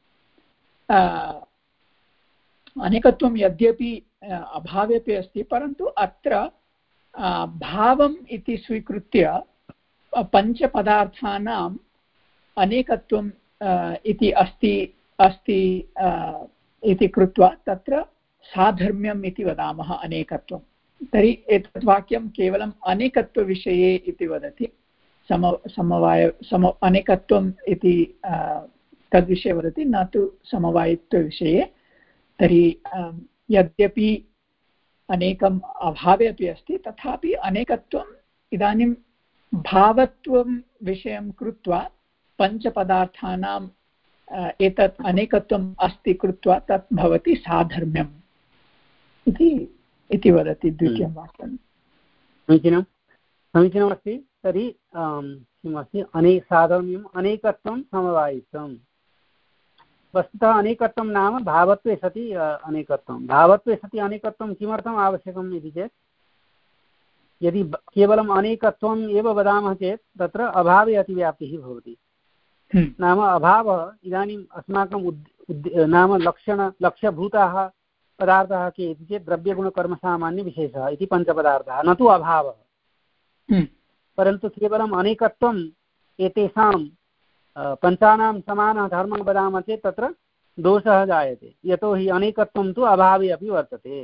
अनेकत्वं यद्यपि अभावेपि अस्ति परन्तु अत्र भावम् इति स्वीकृत्य पञ्चपदार्थानाम् अनेकत्वम् इति अस्ति अस्ति इति कृत्वा तत्र साधर्म्यम् इति वदामः अनेकत्वं तर्हि एतत् वाक्यं केवलम् अनेकत्वविषये इति वदति सम समवाय सम अनेकत्वम् इति तद्विषये वदति न तु समवायित्वविषये तर्हि यद्यपि अनेकम् अभावे अपि अस्ति तथापि अनेकत्वम् इदानीं भावत्वं विषयं कृत्वा पञ्चपदार्थानां एतत् अनेकत्वम् अस्ति कृत्वा तत् भवति साधर्म्यम् इति इति वदति द्वितीयं वाक्यं समीचीनं समीचीनमस्ति तर्हि किमस्ति अने साधर्म्यम् अनेकत्वं समवायित्वं वस्तुतः अनेकत्वं नाम भावत्वे सति अनेकत्वं भावत्वे सति अनेकत्वं किमर्थम् आवश्यकम् इति चेत् यदि केवलम् अनेकत्वम् एव वदामः चेत् तत्र अभावे अतिव्याप्तिः भवति नाम अभावः इदानीम् अस्माकम् उद् नाम लक्षण लक्ष्यभूताः पदार्थाः के इति चेत् द्रव्यगुणकर्मसामान्यविशेषः इति पञ्चपदार्थाः न तु अभावः परन्तु केवलम् अनेकत्वम् एतेषां पञ्चानां समानः धर्मः वदामः चेत् तत्र दोषः जायते यतोहि अनेकत्वं तु अभावे अपि वर्तते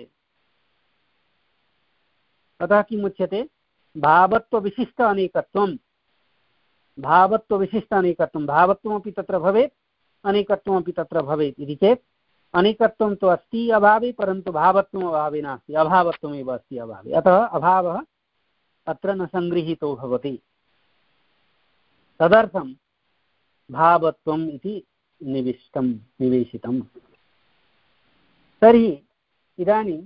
अतः किमुच्यते भावत्वविशिष्ट अनेकत्वं भावत्वविशिष्ट अनेकत्वं भावत्वमपि तत्र भवेत् अनेकत्वमपि तत्र भवेत् इति चेत् अनेकत्वं तु अस्ति अभावे परन्तु भावत्वम् अभावे नास्ति अभावत्वमेव अस्ति अभावे अतः अभावः अत्र न सङ्गृहीतो भवति तदर्थं भावत्वम् इति निविष्टं निवेशितं तर्हि इदानीम्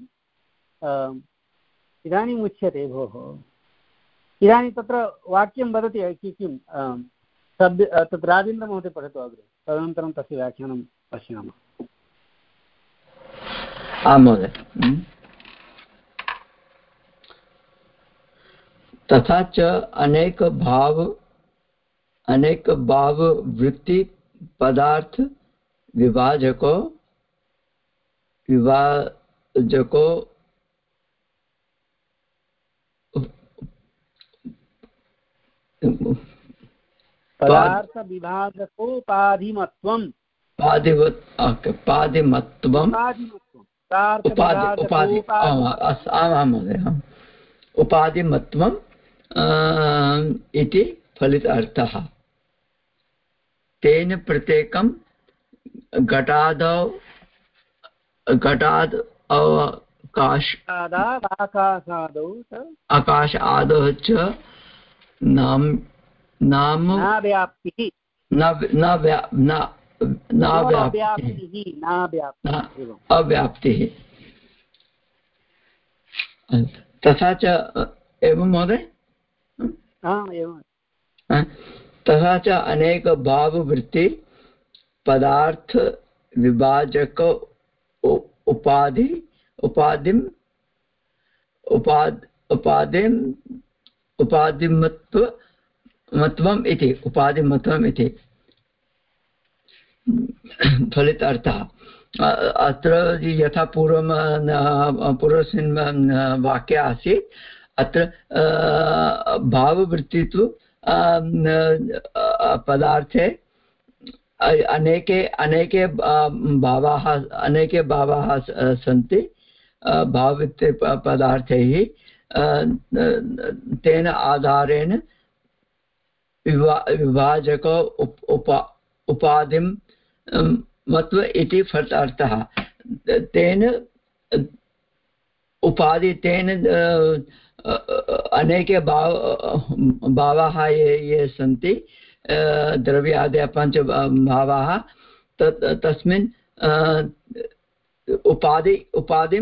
इदानीम् उच्यते भोः इदानीं तत्र वाक्यं वदति किं शब्द तत् राजेन्द्रमहोदय पठतु अग्रे तदनन्तरं तस्य व्याख्यानं पश्यामः आं महोदय तथा च अनेकभाव अनेकभाववृत्ति पदार्थ विभाजको विभाजको पदार्थ विभाजकोपाधिमत्वं पादिमत्वं आमां महोदय उपाधिमत्वं इति फलित अर्थः तेन प्रत्येकं घटादौ घटाद् अवकाश आकाशादौ आकाश आदौ च नाम नाम व्याप्तिः न अव्याप्तिः तथा च एवं महोदय तथा च अनेक भाववृत्ति पदार्थ विभाजक उपाधि उपाधिम उपाद उपाधिम उपाधिमत्व मत्वम् इति उपाधिमत्वम् इति फलित अर्थः अत्र यथा पूर्वं पूर्वस्मिन् वाक्ये आसीत् अत्र भाववृत्ति तु पदार्थे अनेके अनेके भावाः अनेके भावाः सन्ति भाववृत्ति पदार्थैः तेन आधारेण विभा विभाजक उप उपाधिं मत्व इति फट् अर्थः। तेन उपाधि तेन अनेके भाव भावाः ये ये सन्ति द्रव्यादयः पञ्चभावाः तत् तस्मिन् उपाधि उपाधिं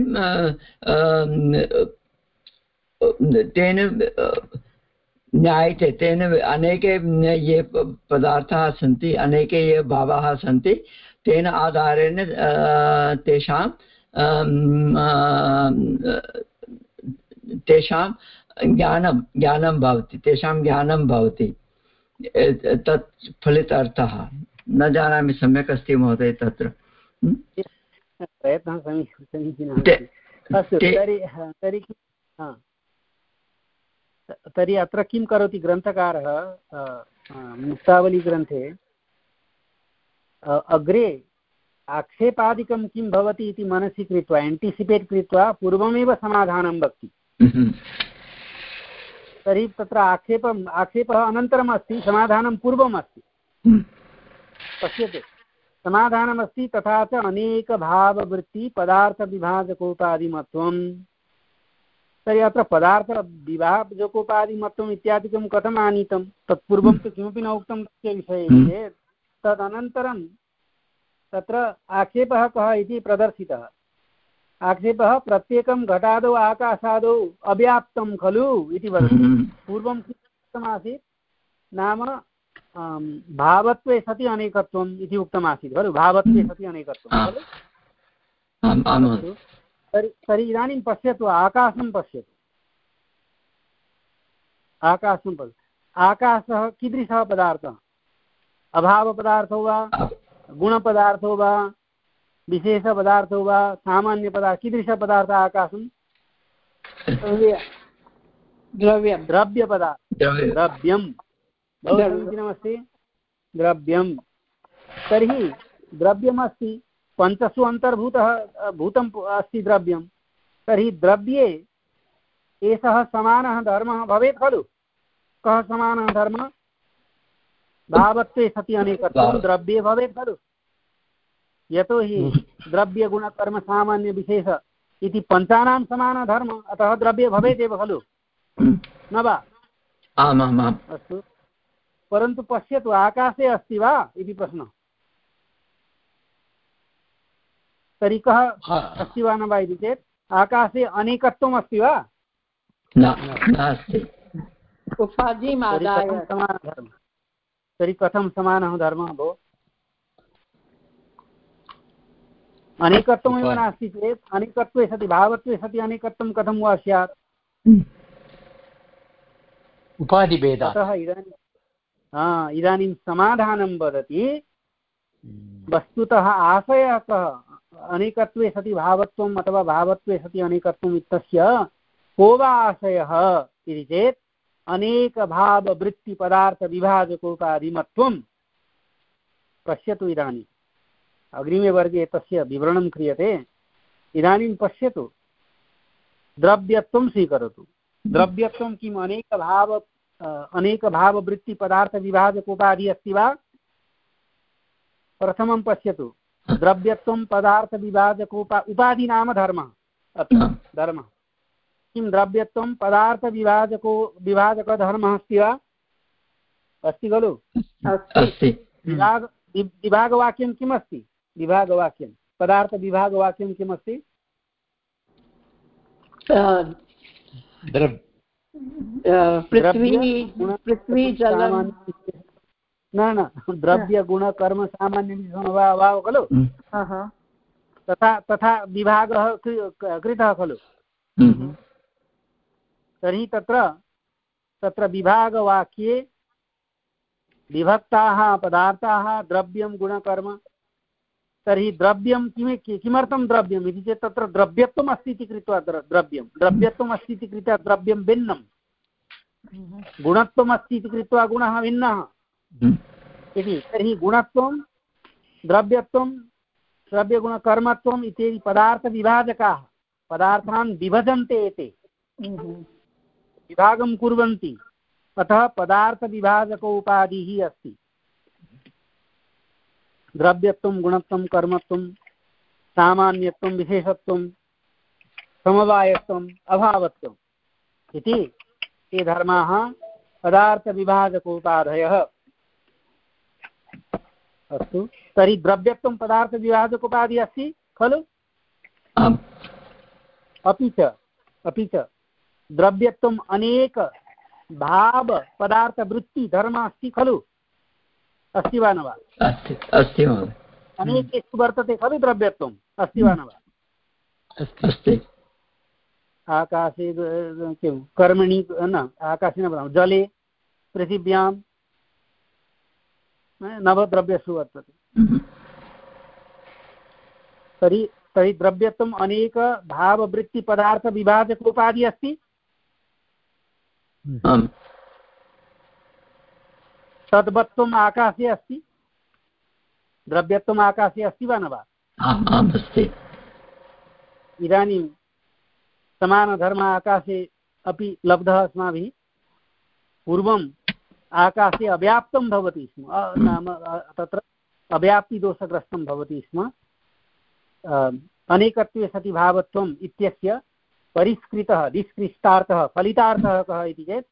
तेन ज्ञायते। तेन अनेके ये पदार्थाः सन्ति अनेके ये भावाः सन्ति तेन आधारेण तेषां तेषां ज्ञानं ज्ञानं भवति तेषां ज्ञानं भवति। तत् फलित अर्थः न जानामि सम्यक् अस्ति महोदय तत्र प्रयत्नः समीचीनः अस्तु। तर्हि तर्हि तर्हि अत्र किं करोति ग्रन्थकारः मुक्तावलीग्रन्थे अग्रे आक्षेपादिकं किं भवति इति मनसि कृत्वा एण्टिसिपेट् कृत्वा पूर्वमेव समाधानं वक्ति। तर्हि तत्र आक्षेपम् आक्षेपः अनन्तरम् अस्ति समाधानं पूर्वम् अस्ति। पश्यतु समाधानमस्ति तथा च अनेकभाववृत्ति पदार्थविभाजकोपादिमत्वम्। तर्हि अत्र पदार्थविभाजकोपादिमत्वम् इत्यादिकं कथम् आनीतं तत्पूर्वं तु किमपि न उक्तं तस्य विषये चेत् तदनन्तरं तत्र आक्षेपः कः इति प्रदर्शितः। आक्षेपः प्रत्येकं घटादौ आकाशादौ अव्याप्तं खलु इति वदति। पूर्वं किम् उक्तमासीत् नाम भावत्वे सति अनेकत्वम् इति उक्तमासीत् खलु। भावत्वे सति अनेकत्वं खलु। तर्हि तर्हि इदानीं पश्यतु आकाशं पश्यतु आकाशं पश्यतु आकाशः कीदृशः पदार्थः अभावपदार्थो वा गुणपदार्थो वा विशेषपदार्थो वा सामान्यपदार्थः कीदृशपदार्थः आकाशं द्रव्यं द्रव्यपदार्थः द्रव्यं बहु समीचीनमस्ति द्रव्यं। तर्हि द्रव्यमस्ति पञ्चसु अन्तर्भूतः भूतम् अस्ति द्रव्यं। तर्हि द्रव्ये एषः समानः धर्मः भवेत् खलु। कः समानः धर्मः भावत्वे सति अनेकत्वं द्रव्ये भवेत् खलु। यतोहि द्रव्यगुणकर्मसामान्यविशेष इति पञ्चानां समानः धर्मः अतः द्रव्ये भवेदेव खलु न वा। आमामाम् अस्तु परन्तु पश्यतु आकाशे अस्ति वा इति प्रश्नः। तर्हि कः अस्ति वा न वा इति चेत् आकाशे अनेकत्वम् अस्ति वा नास्ति उपाधिम् आदाय समानः धर्मः। तर्हि कथं समानः धर्मः भो अनेकत्वमेव नास्ति चेत् अनेकत्वे सति भावत्वे सति अनेकत्वं कथं वा स्यात् उपाधिभेदः। अतः इदानीं हा इदानीं समाधानं वदति वस्तुतः आशयः कः अनेकत्वे सति भावत्वम् अथवा भावत्वे सति अनेकत्वम् इत्यस्य को वा आशयः इति चेत् अनेकभाववृत्तिपदार्थविभाजकोपाधिमत्वं। पश्यतु इदानीम् अग्रिमे वर्गे तस्य विवरणं क्रियते। इदानीं पश्यतु द्रव्यत्वं स्वीकरोतु। द्रव्यत्वं किम् अनेकभाव अनेकभाववृत्तिपदार्थविभाजकोपाधिः अस्ति वा। प्रथमं पश्यतु द्रव्यत्वं पदार्थविभाजकोपा उपाधि नाम धर्मः अत्र धर्मः किं द्रव्यत्वं पदार्थविभाजको विभाजकधर्मः अस्ति वा अस्ति खलु। विभाग विभागवाक्यं किम् अस्ति विभागवाक्यं पदार्थविभागवाक्यं किम् अस्ति पृथ्वी जलं न न द्रव्यगुणकर्म सामान्यविशेषणो वा वा खलु तथा तथा विभागः कृतः खलु। तर्हि तत्र तत्र विभागवाक्ये विभक्ताः पदार्थाः द्रव्यं गुणकर्म। तर्हि द्रव्यं किं किमर्थं द्रव्यम् इति चेत् तत्र द्रव्यत्वम् अस्ति इति कृत्वा द्रव्यं द्रव्यत्वम् अस्ति इति कृत्वा द्रव्यं भिन्नं गुणत्वम् अस्ति इति कृत्वा गुणः भिन्नः इति। तर्हि गुणत्वं द्रव्यत्वं द्रव्यगुणकर्मत्वम् इत्यादि पदार्थविभाजकाः पदार्थान् विभजन्ते एते विभागं कुर्वन्ति। अतः पदार्थविभाजकोपाधिः अस्ति। द्रव्यत्वं गुणत्वं कर्मत्वं सामान्यत्वं विशेषत्वं समवायत्वम् अभावत्वम् इति ते धर्माः पदार्थविभाजकोपाधयः। अस्तु, तर्हि द्रव्यत्वं पदार्थविभाजकोपाधिः अस्ति खलु? अपि च अपि च द्रव्यत्वम् अनेक भाव पदार्थवृत्ति धर्म अस्ति खलु? अस्ति वा न वा? अस्ति अनेकेषु वर्तते खलु द्रव्यत्वम्? अस्ति वा न वा? अस्ति। आकाशे किं कर्मणि न आकाशे न वदामः, जले पृथिव्यां नवद्रव्येषु वर्तते। तर्हि तर्हि द्रव्यत्वम् अनेक भाववृत्तिपदार्थविभाजकोपाधिः अस्ति। तद्वत्वम् आकाशे अस्ति, द्रव्यत्वम् आकाशे अस्ति वा न वा? इदानीं समानधर्म आकाशे अपि लब्धः अस्माभिः। पूर्वम् आकाशे अव्याप्तं भवति स्म, नाम तत्र अव्याप्तिदोषग्रस्तं भवति स्म। अनेकत्वे सति भावत्वम् इत्यस्य परिष्कृतः निष्कृष्टार्थः फलितार्थः कः इति चेत्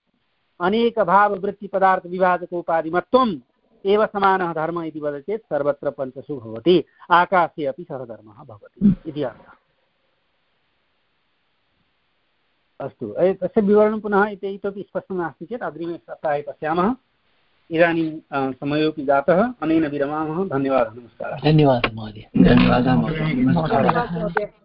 अनेकभाववृत्तिपदार्थविभाजकोपाधिमत्वम् एव समानः धर्म इति वदति चेत् सर्वत्र पञ्चसु भवति, आकाशे अपि सः धर्मः भवति इति अर्थः। अस्तु, तस्य विवरणं पुनः इतोपि स्पष्टं नास्ति चेत् अग्रिमे सप्ताहे पश्यामः। इदानीं समयोपि जातः, अनेन विरमामः। धन्यवादः, नमस्कारः। धन्यवादः महोदय। धन्यवादः महोदय।